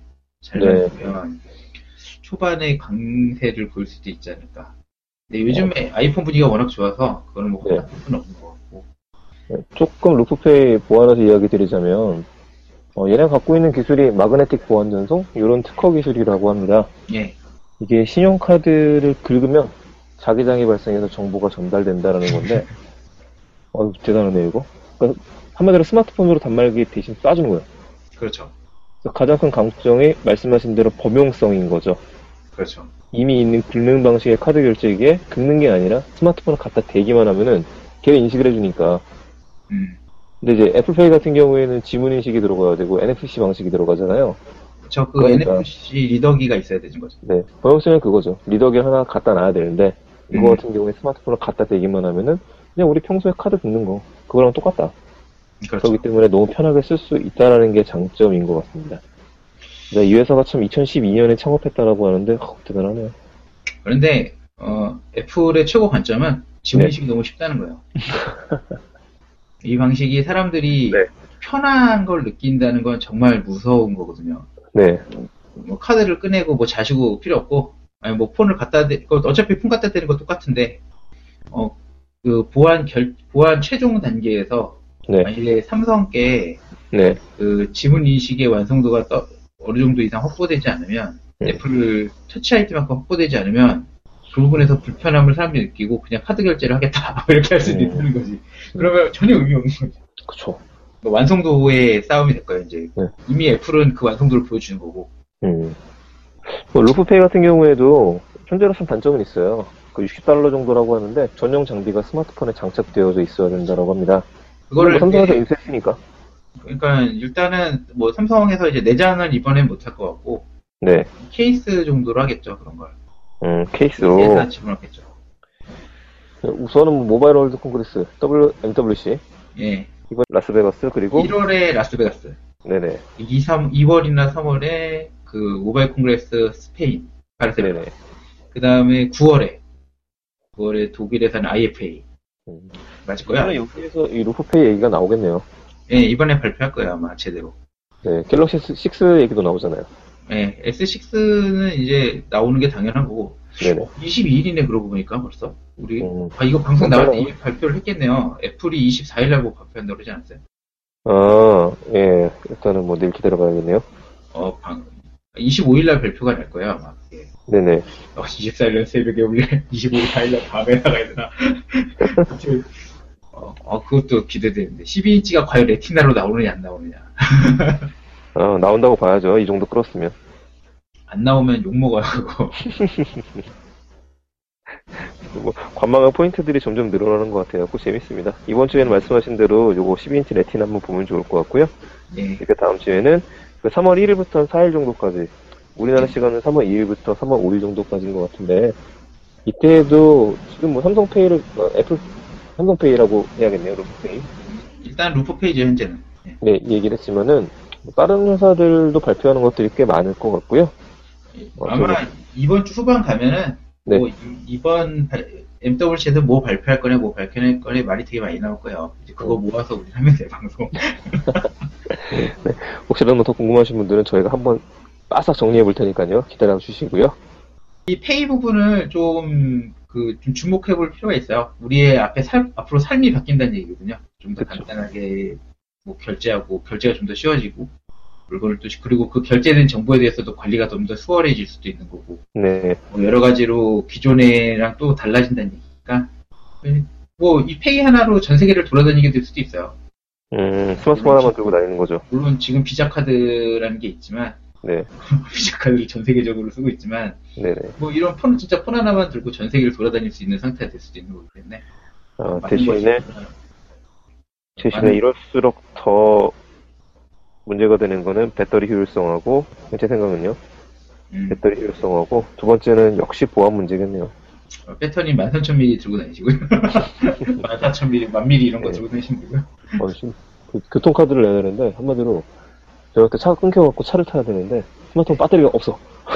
초반에 강세를 보일 수도 있지 않을까. 근데 요즘에 아이폰 분위기가 워낙 좋아서 그거는 뭐 혼날 수는 없는 것 같고. 조금 루프페이 보완해서 이야기 드리자면 얘네가 갖고 있는 기술이 마그네틱 보안 전송 이런 특허 기술이라고 합니다. 예. 이게 신용카드를 긁으면 자기장이 발생해서 정보가 전달된다라는 건데, 대단하네 이거. 그러니까 한마디로 스마트폰으로 단말기 대신 쏴주는 거예요. 그렇죠. 그래서 가장 큰 강점이 말씀하신 대로 범용성인 거죠. 그렇죠. 이미 있는 긁는 방식의 카드 결제기에 긁는 게 아니라 스마트폰을 갖다 대기만 하면은 걔가 인식을 해주니까. 근데 이제 애플페이 같은 경우에는 지문 인식이 들어가야 되고 NFC 방식이 들어가잖아요. 그러니까. NFC 리더기가 있어야 되는 거죠. 네. 범용성은 그거죠. 리더기 하나 갖다 놔야 되는데 이거 같은 경우에 스마트폰을 갖다 대기만 하면은 그냥 우리 평소에 카드 긁는 거 그거랑 똑같다. 그렇죠. 그렇기 때문에 너무 편하게 쓸 수 있다라는 게 장점인 것 같습니다. 네, 이 회사가 참 2012년에 창업했다라고 하는데 대단하네요. 그런데 애플의 최고 관점은 지문 인식이 너무 쉽다는 거예요. 이 방식이 사람들이 편한 걸 느낀다는 건 정말 무서운 거거든요. 네. 뭐 카드를 꺼내고 뭐 자시고 필요 없고, 아니 뭐 폰을 갖다 어차피 폰 갖다 대는 거 똑같은데, 그 보안 최종 단계에서 네. 만약에 삼성께 네. 그 지문 인식의 완성도가 어느 정도 이상 확보되지 않으면 애플을 터치 아이디만큼 확보되지 않으면 그 부분에서 불편함을 사람들이 느끼고 그냥 카드 결제를 하겠다 이렇게 할 수도 있는 거지. 그러면 전혀 의미 없는 거지. 그쵸. 완성도의 싸움이 될 거예요 이제. 네. 이미 애플은 그 완성도를 보여주는 거고. 뭐 루프페이 같은 경우에도 현재로서는 단점은 있어요. 그 $60 정도라고 하는데 전용 장비가 스마트폰에 장착되어져 있어야 된다라고 합니다. 그거를 뭐 삼성에서 인수했으니까. 그러니까 일단은 뭐 삼성에서 이제 내장은 이번엔 못할 것 같고. 네. 케이스 정도로 하겠죠 그런 걸. 케이스로. 케이스에서 집어넣겠죠. 우선은 뭐 모바일 월드 콩그레스 MWC. 예. 이번 라스베가스 그리고 1월에 라스베가스. 네네. 2월이나 3월에 그 모바일 콩그레스 스페인 바르셀로나. 네네. 그 다음에 9월에 독일에서는 IFA. 맞을 거야. 이번에 여기에서 이 루프페이 얘기가 나오겠네요. 예, 이번에 발표할 거예요 아마 제대로. 네, 갤럭시 6 얘기도 나오잖아요. 네, S6는 이제 나오는 게 당연한 거고. 네네. 22일이네 그러고 보니까 벌써. 우리 이거 방송 나갈 때 이미 발표를 했겠네요. 애플이 24일날 발표한다고 그러지 않았어요? 예. 일단은 뭐 내일 기다려봐야겠네요. 25일날 발표가 날 거예요 아마. 예. 네네. 24일날 새벽에 올려 25일날 밤에 나가야 되나? 그것도 기대되는데 12인치가 과연 레티나로 나오느냐 안 나오느냐. 나온다고 봐야죠. 이 정도 끌었으면. 안 나오면 욕먹어요 그거. 뭐 관망한 포인트들이 점점 늘어나는 것 같아요. 재밌습니다. 이번 주에는 말씀하신 대로 요거 12인치 레티나 한번 보면 좋을 것 같고요. 네. 이렇게 다음 주에는 3월 1일부터 한 4일 정도까지, 우리나라 시간은 3월 2일부터 3월 5일 정도까지인 것 같은데, 이때도 지금 뭐 애플 삼성페이라고 해야겠네요. 루프페이. 일단 루프페이죠 현재는. 네, 이 얘기를 했지만은 다른 회사들도 발표하는 것들이 꽤 많을 것 같고요. 아마 이번 주 후반 가면은 네. 뭐 이번 MWC에서 뭐 발표할 거냐 뭐 발표할 거냐 말이 되게 많이 나올 거예요. 이제 그거 모아서 우리 하면 돼 방송. 네, 혹시라도 더 궁금하신 분들은 저희가 한번 바싹 정리해 볼 테니까요. 기다려 주시고요. 이 페이 부분을 좀 주목해 볼 필요가 있어요. 우리의 앞으로 삶이 바뀐다는 얘기거든요. 좀 더 간단하게 뭐 결제가 좀 더 쉬워지고 물건을 그리고 그 결제된 정보에 대해서도 관리가 좀 더 수월해질 수도 있는 거고. 네. 뭐 여러 가지로 기존에랑 또 달라진다는 얘기니까 뭐 이 페이 하나로 전 세계를 돌아다니게 될 수도 있어요. 스마트폰 하나만 들고 다니는 거죠. 물론 지금 비자카드라는 게 있지만. 네. 비자카드를 전 세계적으로 쓰고 있지만. 네네. 뭐 이런 진짜 폰 하나만 들고 전 세계를 돌아다닐 수 있는 상태가 될 수도 있는 거기 때문에. 대신에 이럴수록 더 문제가 되는 거는 배터리 효율성하고, 제 생각은요. 배터리 효율성하고, 두 번째는 역시 보안 문제겠네요. 배터리 13,000mAh 들고 다니시고요. 14,000mAh, 10,000mAh 이런 거 들고 다니시면 되고요. 교통카드를 내야 되는데, 한마디로, 제가 그때 차가 끊겨갖고 차를 타야 되는데, 스마트폰 배터리가 없어.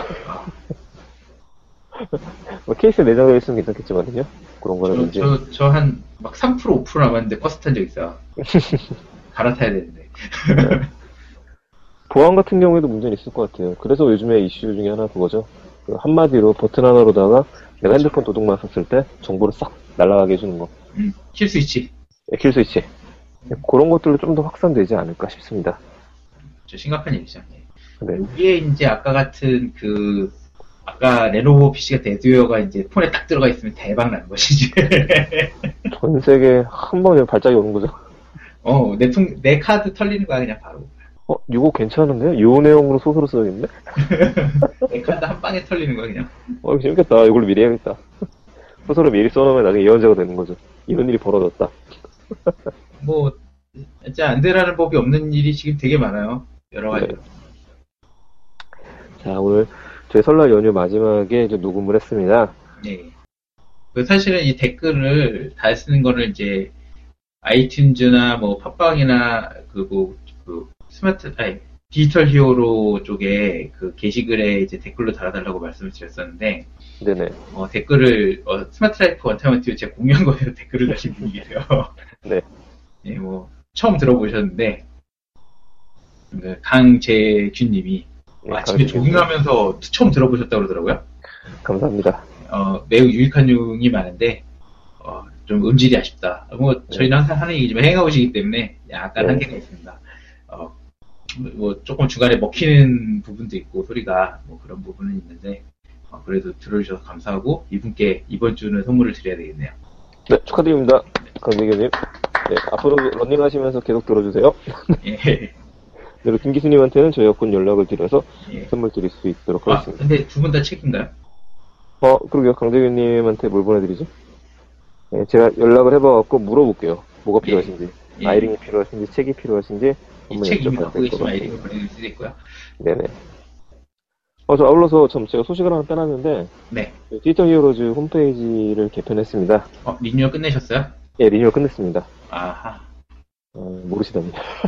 케이스에 내장되어 있으면 괜찮겠지만요. 그런 거라든지. 저 한, 3%, 5% 남았는데 버스 탄 적 있어요. 갈아타야 되는데. 보안 같은 경우에도 문제는 있을 것 같아요. 그래서 요즘에 이슈 중에 하나 그거죠. 한마디로 버튼 하나로다가 내가 핸드폰 도둑만 썼을 때 정보를 싹 날아가게 해주는 거. 킬 스위치. 네, 킬 스위치. 그런 것들로 좀 더 확산되지 않을까 싶습니다. 심각한 얘기죠. 네. 여기에 이제 아까 같은 아까 레노버 PC가 데드웨어가 이제 폰에 딱 들어가 있으면 대박 나는 것이지. 전 세계 한 번에 발작이 오는 거죠. 내 카드 털리는 거야 그냥 바로. 이거 괜찮은데요? 요 내용으로 소설을 써야겠네? 내 카드 한 방에 털리는 거야 그냥. 재밌겠다. 이걸로 미리 해야겠다. 소설을 미리 써놓으면 나중에 예언자가 되는 거죠. 이런 일이 벌어졌다. 뭐 진짜 안 되라는 법이 없는 일이 지금 되게 많아요. 여러 가지. 네. 자, 오늘 저희 설날 연휴 마지막에 이제 녹음을 했습니다. 네. 사실은 이 댓글을 다 쓰는 거는 이제 아이튠즈나 뭐 팟빵이나 디지털 히어로 쪽에 그 게시글에 이제 댓글로 달아달라고 말씀을 드렸었는데. 네네. 댓글을 스마트 라이프 원타임원티브 제가 공유한 거에서 댓글을 다신 분이 계세요. 네. 네, 뭐 처음 들어보셨는데 강재균님이 아침에 조깅하면서 처음 들어보셨다고 그러더라고요. 감사합니다. 매우 유익한 내용이 많은데 좀 음질이 아쉽다. 뭐 저희는 항상 하는 얘기지만 행아웃이기 때문에 약간 네. 한계가 있습니다. 뭐 조금 중간에 먹히는 부분도 있고 소리가 뭐 그런 부분은 있는데 그래도 들어주셔서 감사하고 이분께 이번 주는 선물을 드려야 되겠네요. 네, 축하드립니다. 강대규님. 네, 앞으로 러닝 하시면서 계속 들어주세요. 예. 그리고 김 기수님한테는 저희가 곧 연락을 드려서 예. 선물 드릴 수 있도록 하겠습니다. 근데 두 분 다 책인가요? 그러게요. 강대규님한테 뭘 보내드리지? 네, 제가 연락을 해봐갖고 물어볼게요. 뭐가 필요하신지. 예. 아이링이 필요하신지, 책이 필요하신지. 이 한번 책 이미 여쭤봐야 갖고 될것 계시면 같아요. 아이디가 보내줄 수도 있고요. 네네. 저 아울러서 제가 소식을 하나 빼놨는데, 네. 디지털 히어로즈 홈페이지를 개편했습니다. 리뉴얼 끝내셨어요? 예, 리뉴얼 끝냈습니다. 아하. 모르시다니.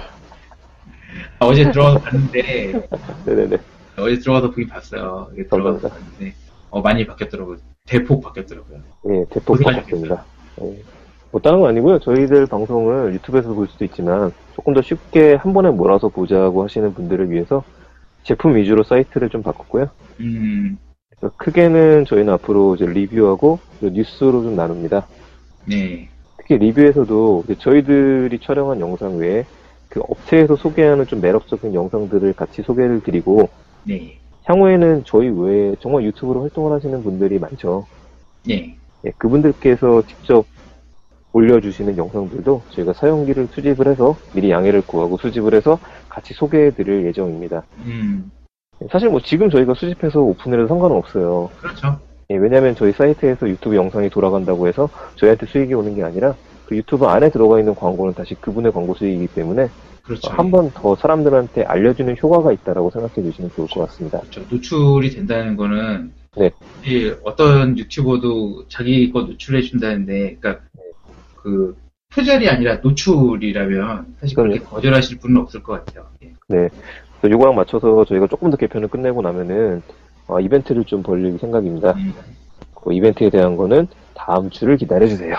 어제 들어가서 봤는데, 네네네. 어제 들어가서 보긴 봤어요. 이게 들어가서 감사합니다. 봤는데, 많이 바뀌었더라고요. 대폭 바뀌었더라고요. 예, 대폭 바꿨습니다. 예. 뭐 다른 건 아니고요. 저희들 방송을 유튜브에서 볼 수도 있지만 조금 더 쉽게 한 번에 몰아서 보자고 하시는 분들을 위해서 제품 위주로 사이트를 좀 바꿨고요. 그래서 크게는 저희는 앞으로 이제 리뷰하고 뉴스로 좀 나눕니다. 네. 특히 리뷰에서도 저희들이 촬영한 영상 외에 그 업체에서 소개하는 좀 매력적인 영상들을 같이 소개를 드리고, 네. 향후에는 저희 외에 정말 유튜브로 활동을 하시는 분들이 많죠. 네. 예, 그분들께서 직접 올려주시는 영상들도 저희가 사용기를 수집을 해서 미리 양해를 구하고 수집을 해서 같이 소개해드릴 예정입니다. 사실 뭐 지금 저희가 수집해서 오픈을 해도 상관은 없어요. 그렇죠. 예, 왜냐하면 저희 사이트에서 유튜브 영상이 돌아간다고 해서 저희한테 수익이 오는 게 아니라 그 유튜브 안에 들어가 있는 광고는 다시 그분의 광고 수익이기 때문에 그렇죠. 한 번 더 사람들한테 알려주는 효과가 있다라고 생각해 주시면 좋을 것 같습니다. 그렇죠. 노출이 된다는 거는 네. 어떤 유튜버도 자기 거 노출해 준다는데, 그러니까 그 표절이 아니라 노출이라면 사실 그렇게 거절하실 분은 없을 것 같아요. 예. 네. 요거랑 맞춰서 저희가 조금 더 개편을 끝내고 나면은 이벤트를 좀 벌릴 생각입니다. 그 이벤트에 대한 거는 다음 주를 기다려주세요.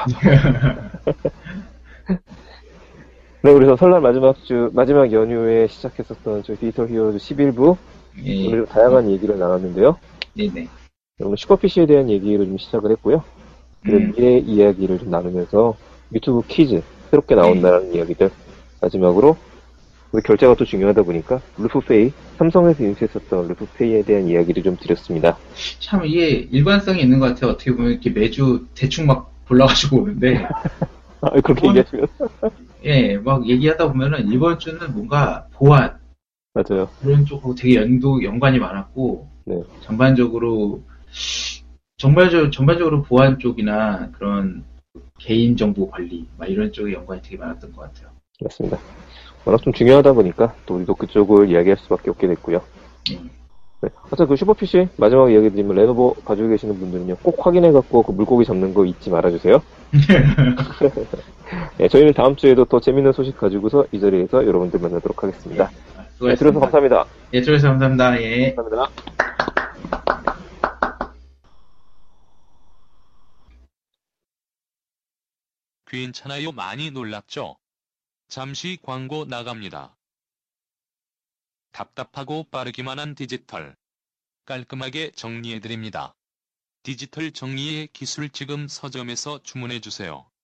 네, 그래서 설날 마지막 연휴에 시작했었던 저희 디지털 히어로즈 11부 예. 오늘 다양한 얘기를 나눴는데요. 네네. 오늘 슈퍼피쉬에 대한 얘기로 좀 시작을 했고요. 그리고 미래 이야기를 좀 나누면서 유튜브 퀴즈 새롭게 나온다는 이야기들, 마지막으로 결제가 또 중요하다 보니까 루프페이, 삼성에서 인수했었던 루프페이에 대한 이야기를 좀 드렸습니다. 참 이게 일관성이 있는 것 같아요. 어떻게 보면 이렇게 매주 대충 막 골라가지고 오는데 그렇게 얘기하시면 예, 막 얘기하다 보면은 이번 주는 뭔가 보안 맞아요. 그런 쪽하고 되게 연관이 많았고 네. 전반적으로 보안 쪽이나 그런 개인정보 관리 막 이런 쪽에 연관이 되게 많았던 것 같아요. 맞습니다. 워낙 좀 중요하다 보니까 또 우리도 그쪽을 이야기할 수밖에 없게 됐고요. 네. 하여튼 그 슈퍼피쉬 마지막 이야기 드리면 레노버 가지고 계시는 분들은요 꼭 확인해갖고 그 물고기 잡는 거 잊지 말아주세요. 네, 저희는 다음 주에도 더 재밌는 소식 가지고서 이 자리에서 여러분들 만나도록 하겠습니다. 네, 들어서 감사합니다. 예, 들어서 감사합니다. 예. 감사합니다. 괜찮아요. 많이 놀랍죠? 잠시 광고 나갑니다. 답답하고 빠르기만 한 디지털. 깔끔하게 정리해드립니다. 디지털 정리의 기술 지금 서점에서 주문해주세요.